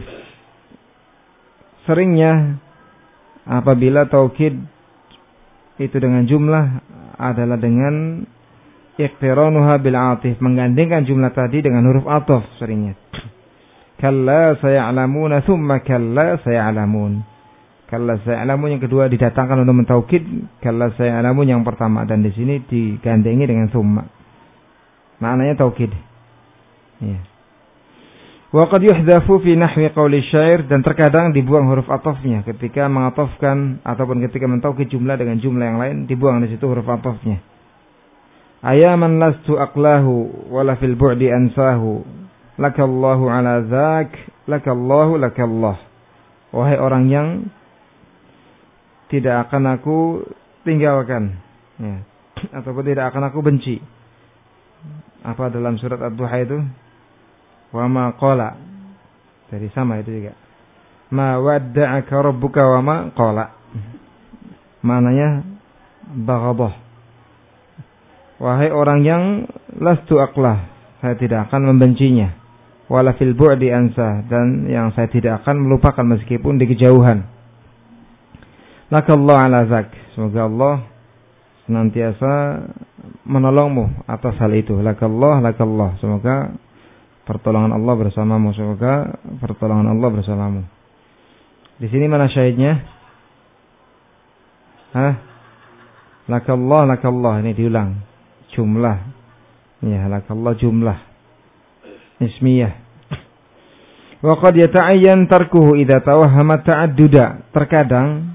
Seringnya apabila taukid itu dengan jumlah adalah dengan iqtiranuha bil 'atif, menggandengkan jumlah tadi dengan huruf 'athaf seringnya. Kalla saya'lamuna thumma kalla saya'lamun. Kalla saya'lamun yang kedua didatangkan untuk mentaukid, kalla saya'lamun yang pertama, dan di sini digandengi dengan thumma. Maknanya taukid. Ya. Wa qad yuhdhafu fi nahwi qauli syair, dan terkadang dibuang huruf athafnya ketika mengatofkan ataupun ketika mentaukid jumlah dengan jumlah yang lain, dibuang di situ huruf athafnya. Ayaman lastu aqlahu wala fil bu'di ansahu. Lakallahu ala dzak, lakallahu lakallah. Wahai orang yang tidak akan aku tinggalkan, ya, ataupun tidak akan aku benci. Apa dalam surat Ad-Duha itu? Wa ma qala. Jadi sama itu juga. Ma wadda'aka rabbuka wa ma qala. Maknanya baghadah. Wahai orang yang lastu aqlah, saya tidak akan membencinya. Wala fil bu'di ansa, dan yang saya tidak akan melupakan meskipun di kejauhan. Lakallahu ala zak, semoga Allah senantiasa menolongmu atas hal itu. Lakallah, lakallah, semoga Pertolongan Allah bersamamu, semoga pertolongan Allah bersamamu. Di sini mana syahidnya? Hah? Lakallah, lakallah. Ini diulang. Jumlah. Ya, lakallah jumlah. Ismiyah. Wa qad yata'ayyan tarkuhu idza tawahhama ta'adduda. Terkadang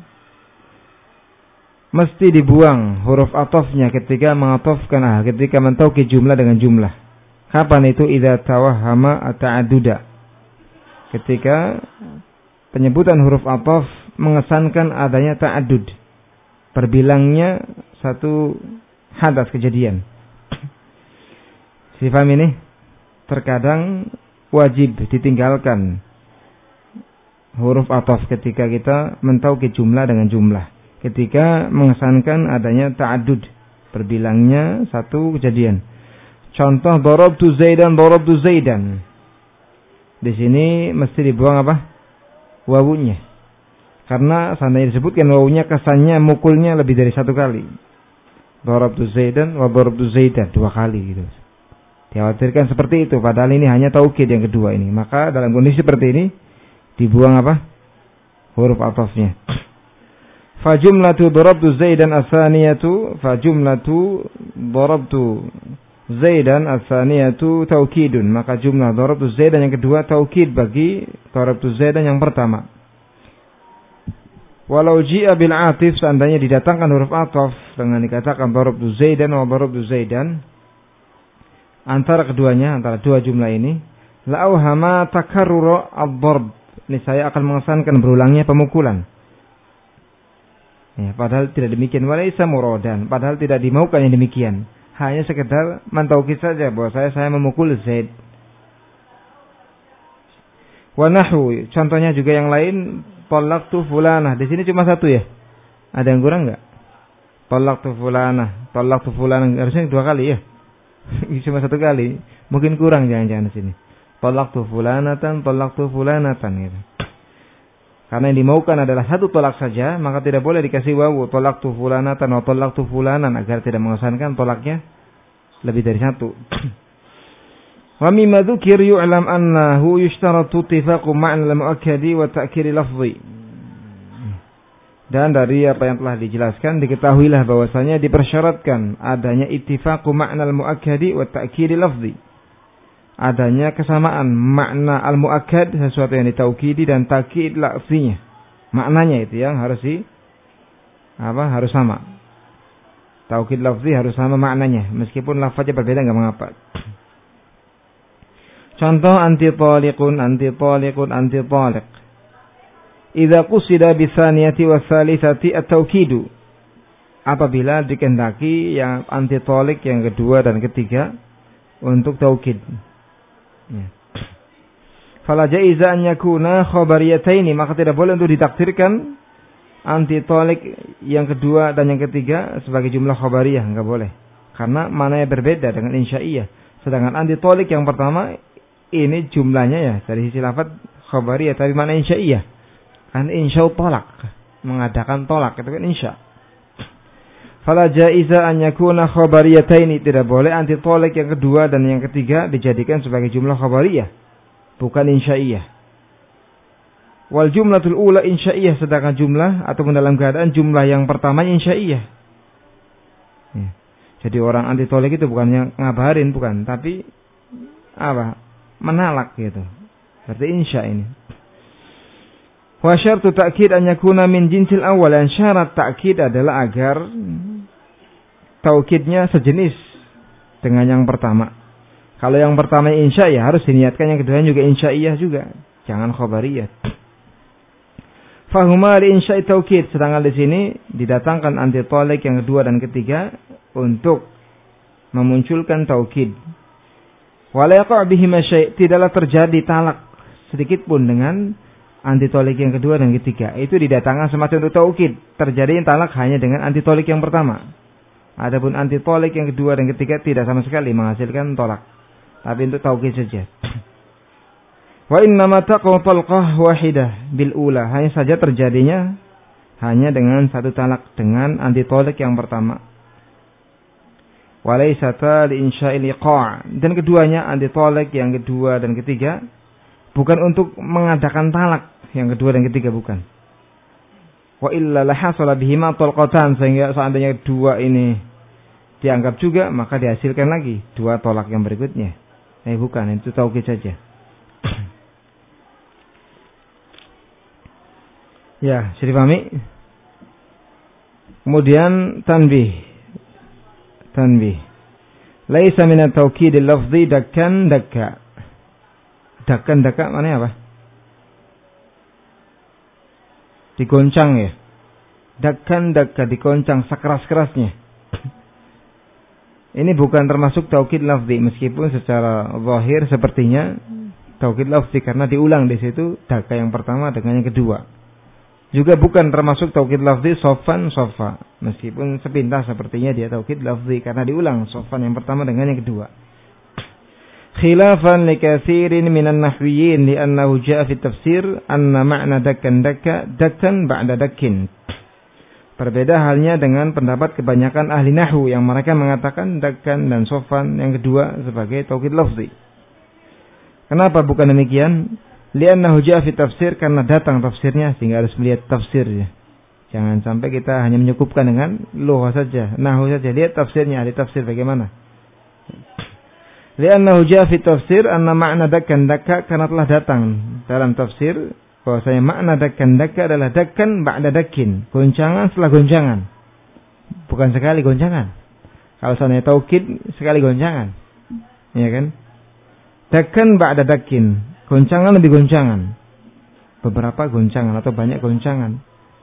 mesti dibuang huruf atofnya ketika mengatofkan ah, ketika mentaukid jumlah dengan jumlah. Kapan itu? Idza tawahhama ta'adduda. Ketika penyebutan huruf atof mengesankan adanya ta'addud. Perbilangnya satu hadas kejadian. Sifat ini terkadang wajib ditinggalkan huruf atof ketika kita mentaukid jumlah dengan jumlah. Ketika mengesankan adanya ta'addud, perbilangnya satu kejadian. Contoh darabtu Zaidan, darabtu Zaidan. Di sini mesti dibuang apa? Wawunya. Karena seandainya disebutkan wawunya, kesannya mukulnya lebih dari satu kali. Darabtu Zaidan wa darabtu Zaidan, dua kali gitu. Dikhawatirkan seperti itu, padahal ini hanya taukid yang kedua ini. Maka dalam kondisi seperti ini dibuang apa? Huruf atofnya. Fa jumlatu darabtu Zaidan as-saniyatu, fa jumlatu darabtu Zaidan as-saniyatu taukidun. Maka jumlah darabtu Zaidan yang kedua taukid bagi darabtu Zaidan yang pertama. Walau ji'a bil atif, seandainya didatangkan huruf ataf dengan dikatakan darabtu Zaidan wa darabtu Zaidan, antara keduanya, antara dua jumlah ini, la'auhama takarrura ad-darb. Ini saya akan mengesankan berulangnya pemukulan. Ya, padahal tidak demikian. Walaysa muradan, padahal tidak dimaukan yang demikian. Hanya sekedar mentaukid saja bahwa saya saya memukul Zaid. Wa nahwu, contohnya juga yang lain, talaqtu fulanah. Di sini cuma satu ya. Ada yang kurang enggak? Talaqtu fulanah, talaqtu fulanah, harusnya dua kali ya. Cuma satu kali, mungkin kurang jangan-jangan di sini. Talaqtu fulanatan, talaqtu fulanatan gitu. Karena yang dimaukan adalah satu tolak saja, maka tidak boleh dikasih wawu talaqtu fulanatan atau talaqtu fulanan agar tidak mengesankan tolaknya lebih dari satu. Wa mimma dzukir yu'lam annahu yushtaratu ittifaqu ma'na al-mu'akkadi wa ta'kid lafzi. Dan dari apa yang telah dijelaskan diketahuilah bahwasanya dipersyaratkan adanya ittifaqu ma'na al-mu'akkadi wa ta'kid lafzi. Adanya kesamaan makna al-mu'akkad, sesuatu yang ditaukidi, dan taukid lafzinya. Maknanya itu yang harus di apa? Harus sama. Taukid lafzi harus sama maknanya, meskipun lafaznya berbeda enggak mengapa. Contoh anti taliqun, anti taliqun, anti taliq. Idza qusida bi tsaniyati wa tsalitsati at-taukidu. Apabila dikehendaki yang anti taliq yang kedua dan ketiga untuk taukid. Ya. Fala jaiza an yakuna khabariyataini, maka tidak boleh untuk ditakdirkan anti talik yang kedua dan yang ketiga sebagai jumlah khabariyah, enggak boleh. Karena maknanya berbeda dengan insya'iyah. Sedangkan anti talik yang pertama ini jumlahnya ya dari sisi lafaz khabariyah tapi makna insya'iyah. Kan insya'u tolak, mengadakan tolak itu kan insya'. Fala jaiza an yakuna khabariyataini, tidak boleh anti talik yang kedua dan yang ketiga dijadikan sebagai jumlah khabariyah, bukan insya'iyah. Wal jumlatul ula insya'iyah, sedangkan jumlah ataupun dalam keadaan jumlah yang pertama insya'iyah. Ya. Jadi orang anti talik itu bukannya ngabarin, bukan, tapi apa? Menalak gitu. Berarti insya ini. Wa syartu ta'kid an yakuna min jinsil awal. Dan syarat ta'kid adalah agar taukidnya sejenis dengan yang pertama. Kalau yang pertama insya ya harus diniatkan yang kedua juga insya'iyah juga, jangan khabariyah. Fahuma li insya'i taukid, sedangkan di sini didatangkan anti talik yang kedua dan ketiga untuk memunculkan taukid. Wala yaqa' bihi syai', tidaklah terjadi talak sedikit pun dengan anti talik yang kedua dan ketiga. Itu didatangkan semacam untuk taukid. Terjadi talak hanya dengan anti talik yang pertama. Adapun anti talik yang kedua dan ketiga tidak sama sekali menghasilkan tolak, tapi untuk taukid saja. Wa innama taqwa talqah wahidah bil ula, hanya saja terjadinya hanya dengan satu talak dengan anti talik yang pertama. walaysata li insya'il iqa', dan keduanya anti talaq yang kedua dan ketiga bukan untuk mengadakan talak yang kedua dan ketiga, bukan. Wa illa la hasala bihima talqatan, sehingga seandainya dua ini dianggap juga maka dihasilkan lagi dua tolak yang berikutnya. Eh bukan, itu taukid saja. Ya, sudah dipahami? Kemudian tanbih. Tanbih. Laisa min at-taukid al-lafzi dakkan dakka. Dakkan dakka maknanya apa? Digoncang ya. Dakkan dakka, digoncang sekeras-kerasnya. Ini bukan termasuk taukid lafzi, meskipun secara zahir sepertinya taukid lafzi karena diulang di situ dakka yang pertama dengan yang kedua. Juga bukan termasuk taukid lafzi sofan sofa, meskipun sepintas sepertinya dia taukid lafzi karena diulang sofan yang pertama dengan yang kedua. Khilafan li katsirin minan nahwiyyin li'annahu jaa'a fi tafsir anna ma'na dakkan dakka dakkan ba'da dakkin. Berbeda halnya dengan pendapat kebanyakan ahli nahwu yang mereka mengatakan dakkan dan sofan yang kedua sebagai taukid lafzi. Kenapa bukan demikian? Li'annahu jaa'a fi tafsir, karena datang tafsirnya sehingga harus melihat tafsirnya. Jangan sampai kita hanya menyukupkan dengan lughah saja, nahwu saja. Lihat tafsirnya, ahli tafsir bagaimana. Li'annahu jaa'a fi tafsir anna ma'na dakkan dakka, karena telah datang dalam tafsir bahwasanya makna dakkan dakka adalah dakkan ba'da dakkin, goncangan setelah goncangan, bukan sekali goncangan. Kalau seandainya taukid sekali goncangan, ya kan? Dakkan ba'da dakkin, goncangan lebih goncangan, beberapa goncangan atau banyak goncangan.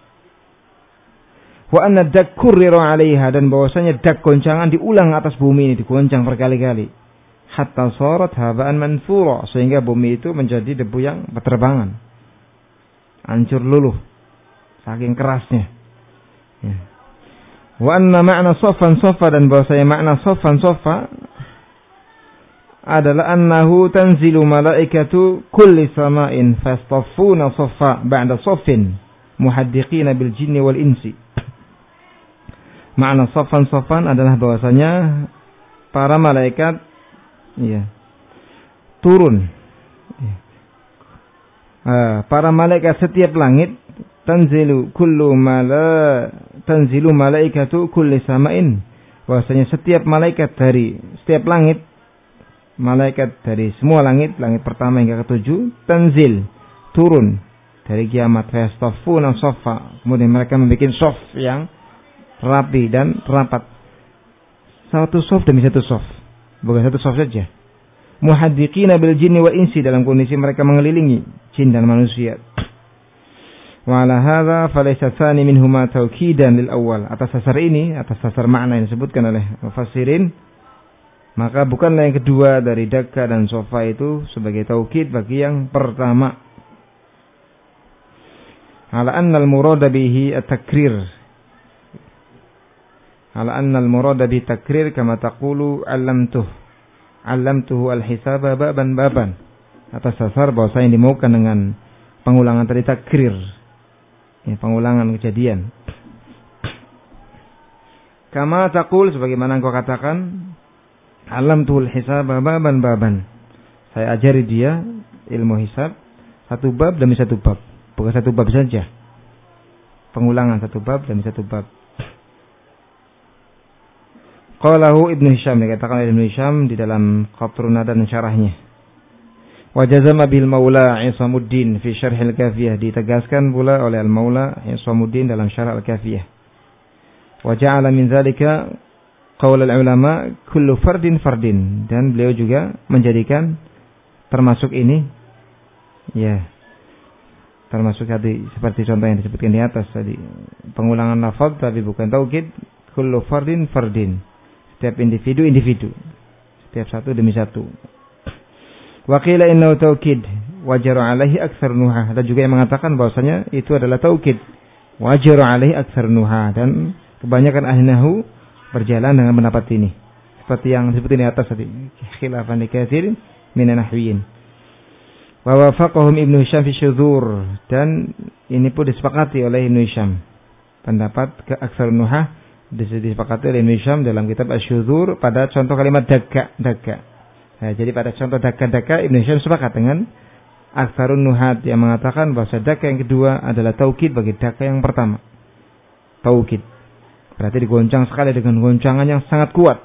Wa anna dak kurriru 'alaiha, dan bahwasanya dak goncangan diulang atas bumi ini, digoncang berkali-kali. Hatta sarat haba'an manthura, sehingga bumi itu menjadi debu yang berterbangan, hancur luluh saking kerasnya. Ya. Wa anna ma'na sofan sofa, dan bahwasanya makna sofan sofa adalah annahu tanzilu malaikatu kulli sama'in fastaffuna soffa ba'da soffin muhaddiqina bil jinni wal insi. Makna sofan sofan adalah bahwasanya para malaikat ya turun. Uh, para malaikat setiap langit, tanzilu kullu mala tanzilu malaikatu kulli sama'in, bahwasanya setiap malaikat dari setiap langit, malaikat dari semua langit, langit pertama hingga ketujuh, tanzil turun dari kiamat, fastafuna saffa, kemudian mereka membuat sof yang rapi dan rapat, satu sof demi satu sof, bukan satu sof saja. Muhaddiqina bil jinni wal insi, dalam kondisi mereka mengelilingi jin dan manusia. Wa ala hadza falaysa tsani minhuma taukidan lil awwal. Atas dasar ini, atas dasar makna yang disebutkan oleh mufassirin, maka bukanlah yang kedua dari dakka dan sofa itu sebagai taukid bagi yang pertama. Ala anna al murada bihi at-takrir. Ala anna al murada bi takrir kama taqulu 'allamtuh Alamtuhu al-hisaba baban baban. Atas dasar bahwa yang dimaukan dengan pengulangan tadi takrir, ya, pengulangan kejadian. Kama taqul, sebagaimana engkau katakan, alamtuhu al-hisaba baban baban. Saya ajari dia ilmu hisab satu bab demi satu bab, bukan satu bab saja. Pengulangan satu bab demi satu bab. Qalahu Ibnu Hisham, dikatakan oleh Ibnu Hisham di dalam Qatrun Nada dan syarahnya. Wa jazama bil Maula Isamuddin fi Syarh al-Kafiyah, ditegaskan pula oleh Al-Maula Isamuddin dalam Syarah al-Kafiyah. Wa ja'ala min dzalika qaul al-ulama kullu fardin fardin, dan beliau juga menjadikan termasuk ini ya termasuk tadi seperti contoh yang disebutkan di atas tadi, pengulangan lafaz tapi bukan taukid, kullu fardin fardin, setiap individu individu, setiap satu demi satu. Wa qila innahu taukid wajara alaihi aktsar nuha, ada juga yang mengatakan bahwasanya itu adalah taukid wajara alaihi aktsar nuha, dan kebanyakan ahli nahwu berjalan dengan pendapat ini seperti yang disebutkan di atas tadi, khilafan li katsirin minan nahwiyin. Wa wafaqahum Ibnu Hisham fi syudzur, dan ini pun disepakati oleh Ibnu Hisham pendapat ke aktsar nuha disepakati oleh Ibnu Hisham dalam kitab Asy-Syudzur pada contoh kalimat dakka, dakka. Nah, jadi pada contoh dakka, dakka Ibnu Hisham sepakat dengan aktsarun nuhat yang mengatakan bahwa dakka yang kedua adalah taukid bagi dakka yang pertama. Taukid. Berarti digoncang sekali dengan goncangan yang sangat kuat.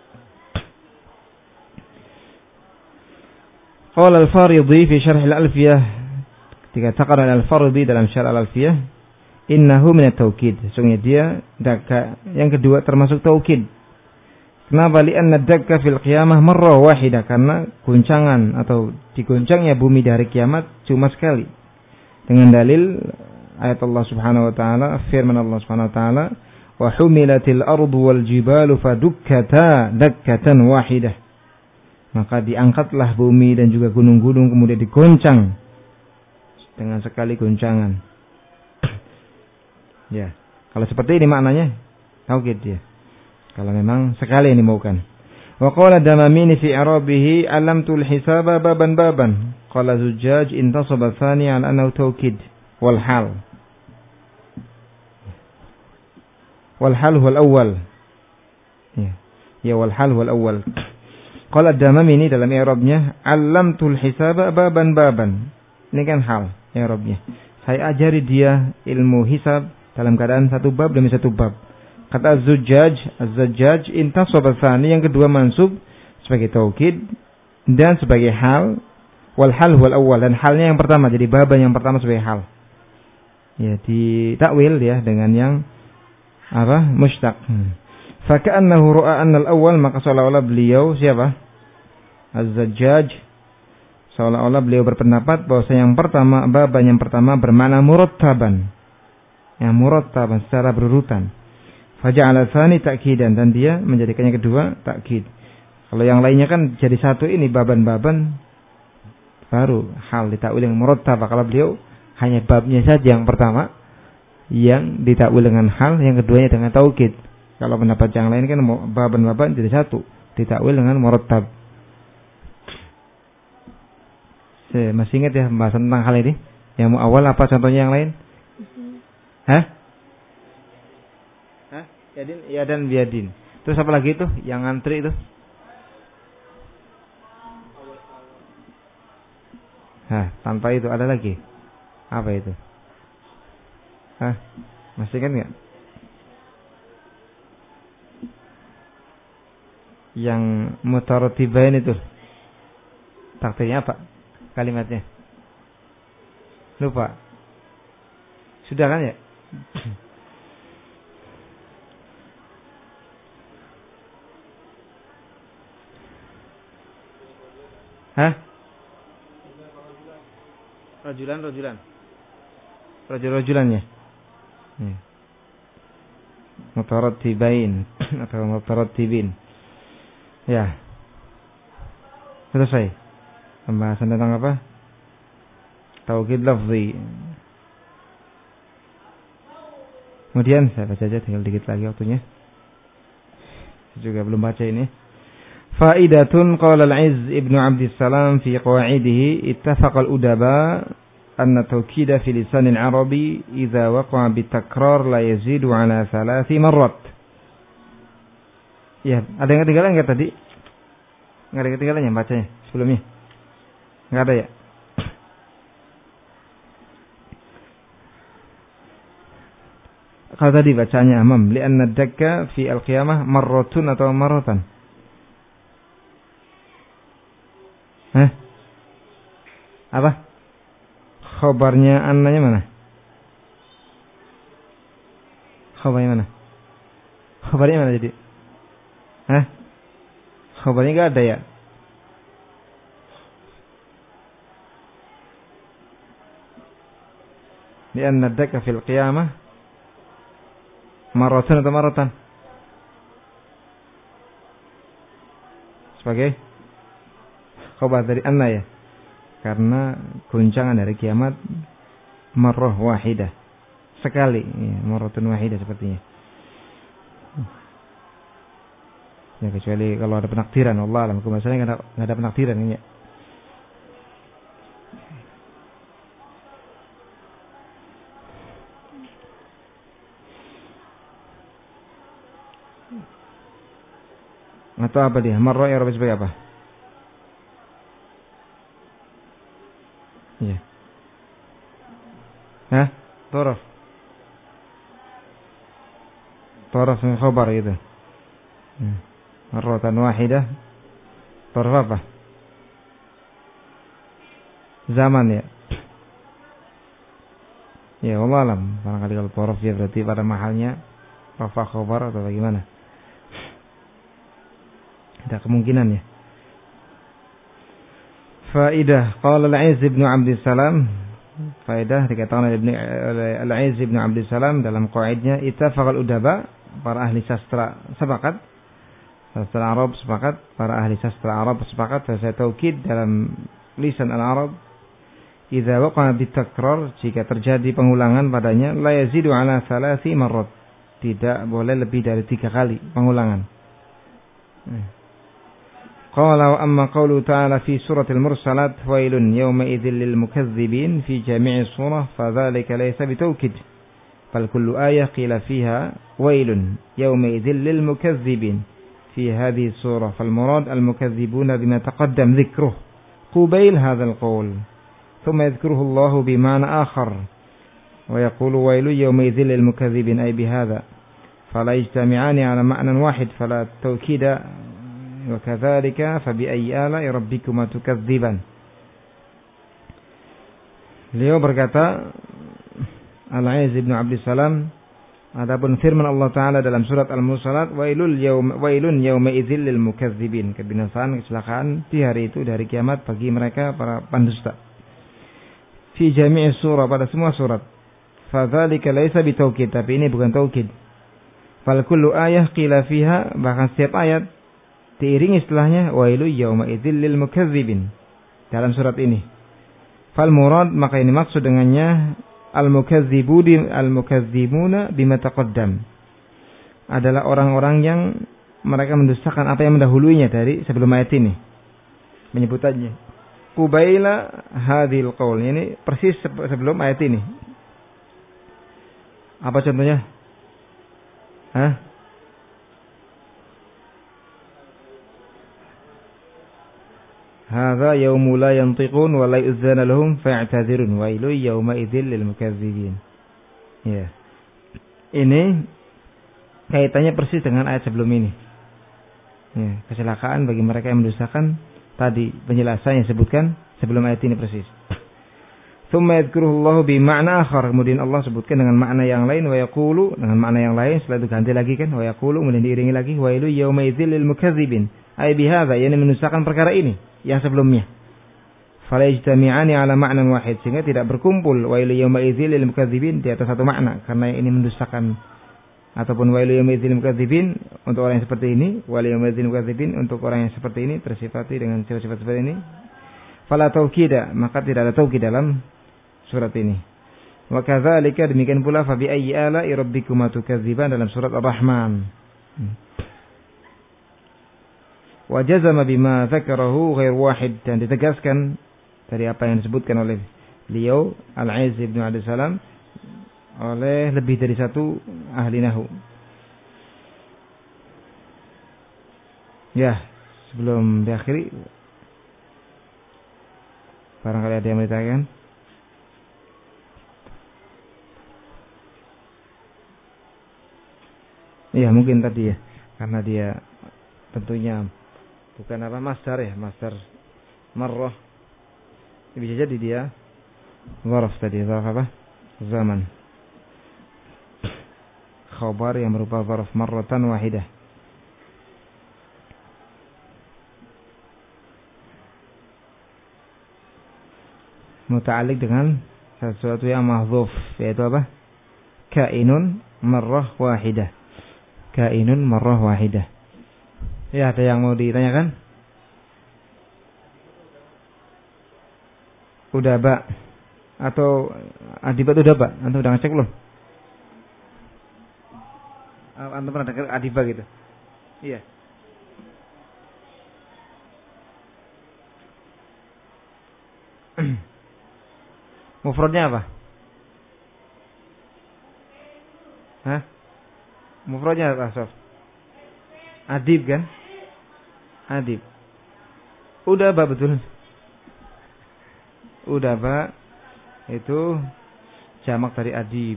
Qala al-Faridi fi syarh al-Alfiyah, dikatakan oleh al-Faridi dalam syarh al-Alfiyah, innahu min at-taukid. Sesungguhnya dia dakka yang kedua termasuk taukid. Kenapa? Li'anna dakka fil qiyamah marrah wahidah, karena guncangan atau digoncangnya bumi dari kiamat cuma sekali. Dengan dalil ayat Allah Subhanahu wa taala, firman Allah Subhanahu wa taala, wa humilatil ardu wal jibalu fadukkata dakkatan wahidah. Maka diangkatlah bumi dan juga gunung-gunung kemudian digoncang dengan sekali goncangan. Ya, kalau seperti ini maknanya taukid dia. Kalau memang sekali yang dimaukan. Wa qala Damamini fi i'rabihi alamtul hisaba baban baban. Qala Zujjaj intasaba tsani ala annahu taukid wal hal. Wal hal huwa al-awwal. Ya, ya wal hal huwa al-awwal. Qala Damamini dalam i'rabnya alamtul hisaba baban baban. Ini kan hal i'rabnya. Saya ajari dia ilmu hisab dalam keadaan satu bab demi satu bab. Kata Az-Zujjaj, Az-Zujjaj intasaba tsani, yang kedua mansub sebagai taukid dan sebagai hal, wal hal wal awwal, dan halnya yang pertama, jadi baban yang pertama sebagai hal. Ya, ditakwil ya dengan yang apa? Mushtaq. Hmm. Fa ka'annahu ra'a anna al-awwal, maka seolah-olah beliau siapa? Az-Zujjaj seolah-olah beliau berpendapat bahwa yang pertama, baban yang pertama bermakna murattaban. Yang murattaban secara berurutan. Faja'ala tsani ta'kidan, dan dia menjadikannya kedua takkid. Kalau yang lainnya kan jadi satu ini baban-baban baru hal ditakwil dengan murattab. Kalau beliau hanya babnya saja yang pertama yang ditakwil dengan hal, yang keduanya dengan taukid. Kalau pendapat yang lain kan baban-baban jadi satu ditakwil dengan murattab. Saya masih ingat ya pembahasan tentang hal ini. Yang awal apa contohnya yang lain? Hah? Yadin, ya dan biadin. Terus apa lagi itu? Yang antri itu? Hah, tanpa itu ada lagi? Apa itu? Hah, masih kan nggak? Yang mutarattibain itu takdirnya apa? Kalimatnya? Lupa. Sudah kan ya? Hah? Rajulan, rajulan. Rajul-rajulannya. Ya. Mutarattibain atau mutarattibin. Ya. Selesai. Pembahasan tentang apa? Taukid lafzi. Kemudian saya baca aja, tinggal dikit lagi waktunya. Saya juga belum baca ini. Faidatun qala al-Izz ibnu Abdissalam fi qawaidihi ittafaqa al-udaba anna tawkida fi lisan al-Arabi idza waqa'a bitakrar la yazidu ala thalathi marrat. Ya, ada yang ketinggalan enggak tadi? Enggak ada yang ketinggalan ya bacanya sebelumnya? Enggak ada ya? Kalau tadi bacanya amam li'anna dakka fi al-qiyamah marratun atau marratan. Hah? Apa? Khabarnya annanya mana? Khabarnya mana? Khabarnya mana jadi? Hah? Khabarnya enggak ada ya? Li'anna dakka fil qiyamah marratan atau marratan? Sebagai khabar dari anna ya, karena guncangan dari kiamat marrah wahidah, sekali ya, marratun wahidah sepertinya ya, kecuali kalau ada penakdiran. Allah alam, masalahnya nggak ada, nggak ada penakdiran ya. Atau apa dia? Marra i'rab sebagai apa? Iya. Hah? Toraf. Toraf yang khabar gitu. Hmm. Marratan wahidah. Toraf apa? Zaman ya. Ya Allah alam. Barangkali kalau toraf ya berarti pada mahalnya rafa khabar atau bagaimana? Ada kemungkinan ya. Faidah qala Al-Izz bin Abdussalam, faidah dikatakan oleh Al-Izz bin Abdussalam dalam qaidnya, ittafaqal udaba, para ahli sastra sepakat, sastra Arab sepakat, para ahli sastra Arab sepakat, saya taukid dalam lisan al-Arab, idza waqa'a bitakrar, jika terjadi pengulangan padanya, la yazidu ala thalathi marrat, tidak boleh lebih dari tiga kali pengulangan. Qala wa amma qawlu ta'ala fi suratil mursalat wailun yawma idzil lil mukazzibin fi jami'i surah fadzalika laysa bitawkid bal kullu ayah qila fiha wailun yawma idzil lil mukazzibin fi hadhihi surah fal murad al mukazzibuna bima taqaddam dhikruhu qubayl hadzal qawl thumma yadhkuruhu Allah bima'na akhar wa yaqulu wailun yawma idzil lil mukazzibin ay bihadha fala yajtami'ani ala ma'nan wahid fala tawkida wa kadzalika fa bi ayyi ala'i rabbikuma tukadziban. Beliau berkata, Al-Izz bin Abdussalam, adapun firman Allah Taala dalam surat Al-Mursalat, wailul yaum wailun yauma idzil lil mukadzibin, kebinasaan, kecelakaan di hari itu dari kiamat bagi mereka para pendusta. Fi jami'i surah, pada semua surat. Fa dzalika laisa bitaukid, tapi ini bukan taukid. Fal kullu ayah qila fiha, bahkan setiap ayat diiringi istilahnya wailu yauma idzil lil mukazzibin dalam surat ini. Fal murad, maka ini maksud dengannya al mukazzibun al mukazzibuna bima taqaddam, adalah orang-orang yang mereka mendustakan apa yang mendahulunya dari sebelum ayat ini. Menyebutannya qubaila hadhil qaul, ini persis sebelum ayat ini. Apa contohnya? Hah? Hadza yaumu la yantiqun wa la yu'dzana lahum fa'tadzirun wailu yauma idzil lil mukazzibin. Ya. Ini kaitannya persis dengan ayat sebelum ini. Ya, kecelakaan bagi mereka yang mendustakan, tadi penjelasan yang sebutkan sebelum ayat ini persis. Tsumma yadhkuruhullahu bi ma'na akhar, kemudian Allah sebutkan dengan makna yang lain, wa yaqulu, dengan makna yang lain, setelah itu ganti lagi kan, wa yaqulu, kemudian diiringi lagi wailu yauma idzil lil mukazzibin. Ai bihadza, yani mendustakan perkara ini yang sebelumnya. Fala yajtami'ani ala ma'nan wahid, sehingga tidak berkumpul wailu yauma idzil lil mukadzibin di atas satu makna, karena ini mendustakan, ataupun wailu yauma idzil lil mukadzibin untuk orang yang seperti ini, wailu yauma idzil lil mukadzibin untuk orang yang seperti ini, tersifati dengan sifat-sifat seperti ini. Fala taukida, maka tidak ada taukid dalam surat ini. Wa kadzalika, demikian pula fa bi ayyi ala'i rabbikuma tukadziban dalam surat Ar-Rahman. Wa jazama bima dzakarahu ghair wahid, dan ditegaskan dari apa yang disebutkan oleh beliau Al-Izz bin Abdussalam oleh lebih dari satu ahli nahwu. Ya, sebelum diakhiri barangkali ada yang mau ditanyakan. Iya, mungkin tadi ya, karena dia tentunya bukan apa masdar ya, masdar marrah. Bisa jadi dia zarf tadi, zarf apa? Zaman. Khabar yang berupa zarf marratan wahidah. Muta'alliq dengan sesuatu yang mahdzuf, yaitu apa? Kainun marrah wahidah. Kainun marrah wahidah. Ya, ada yang mau ditanyakan? Udaba atau adibat udaba? Antum udah ngecek belum? Antum pernah dengar adiba gitu? Iya. Mufradnya apa? Hah? Mufradnya apa, Sof? Adib kan? adib. Udaba betul. Udaba itu jamak dari adib.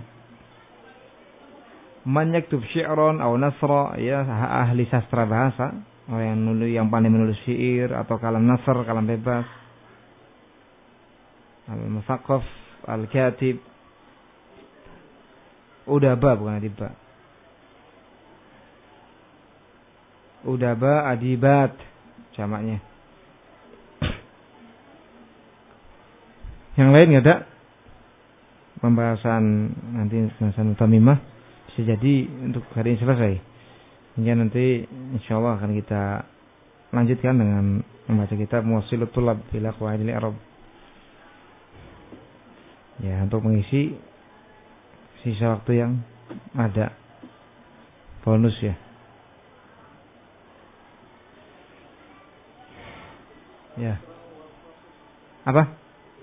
Man yaktub syi'ran aw nasra, ya ahli sastra bahasa, orang yang nulis, yang pandai menulis syair atau kalam nasr, kalam bebas. Al-musaqqaf, al-katib. Udaba bukan adibba. Udaba, adibat jamaknya. Yang lain enggak ada? Pembahasan nanti pembahasan utamimah bisa jadi untuk hari ini selesai. Hingga nanti insyaallah akan kita lanjutkan dengan membaca kitab Muwassilul Thulab ila Qawaidil I'rab. Ya, untuk mengisi sisa waktu yang ada bonus ya. Ya. Apa?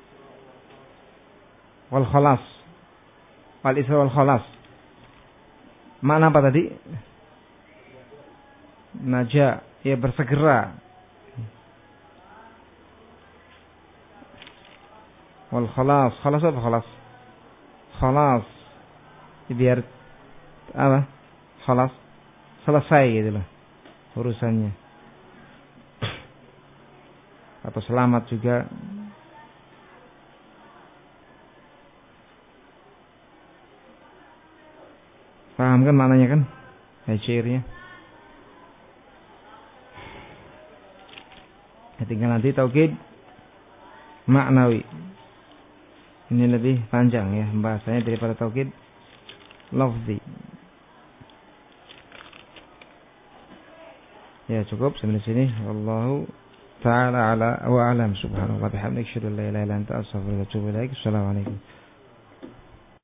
Wal khalas. Wal isra wal khalas. Mana apa tadi? Naja, ya bersegera. Wal khalas, khalas apa khalas? Khalas. Biar apa? Khalas selesai gitu loh urusannya. Atau selamat juga. Paham kan maknanya kan? Syairnya. Tinggal nanti taukid maknawi. Ini lebih panjang ya pembahasannya daripada taukid lafzi. Ya cukup sampai sini. Wallahu ta'ala ala wa alam. Subhanallahi wa bihamdihi asyhadu an la ilaha illa anta astaghfiruka wa atubu ilaik. Assalamualaikum.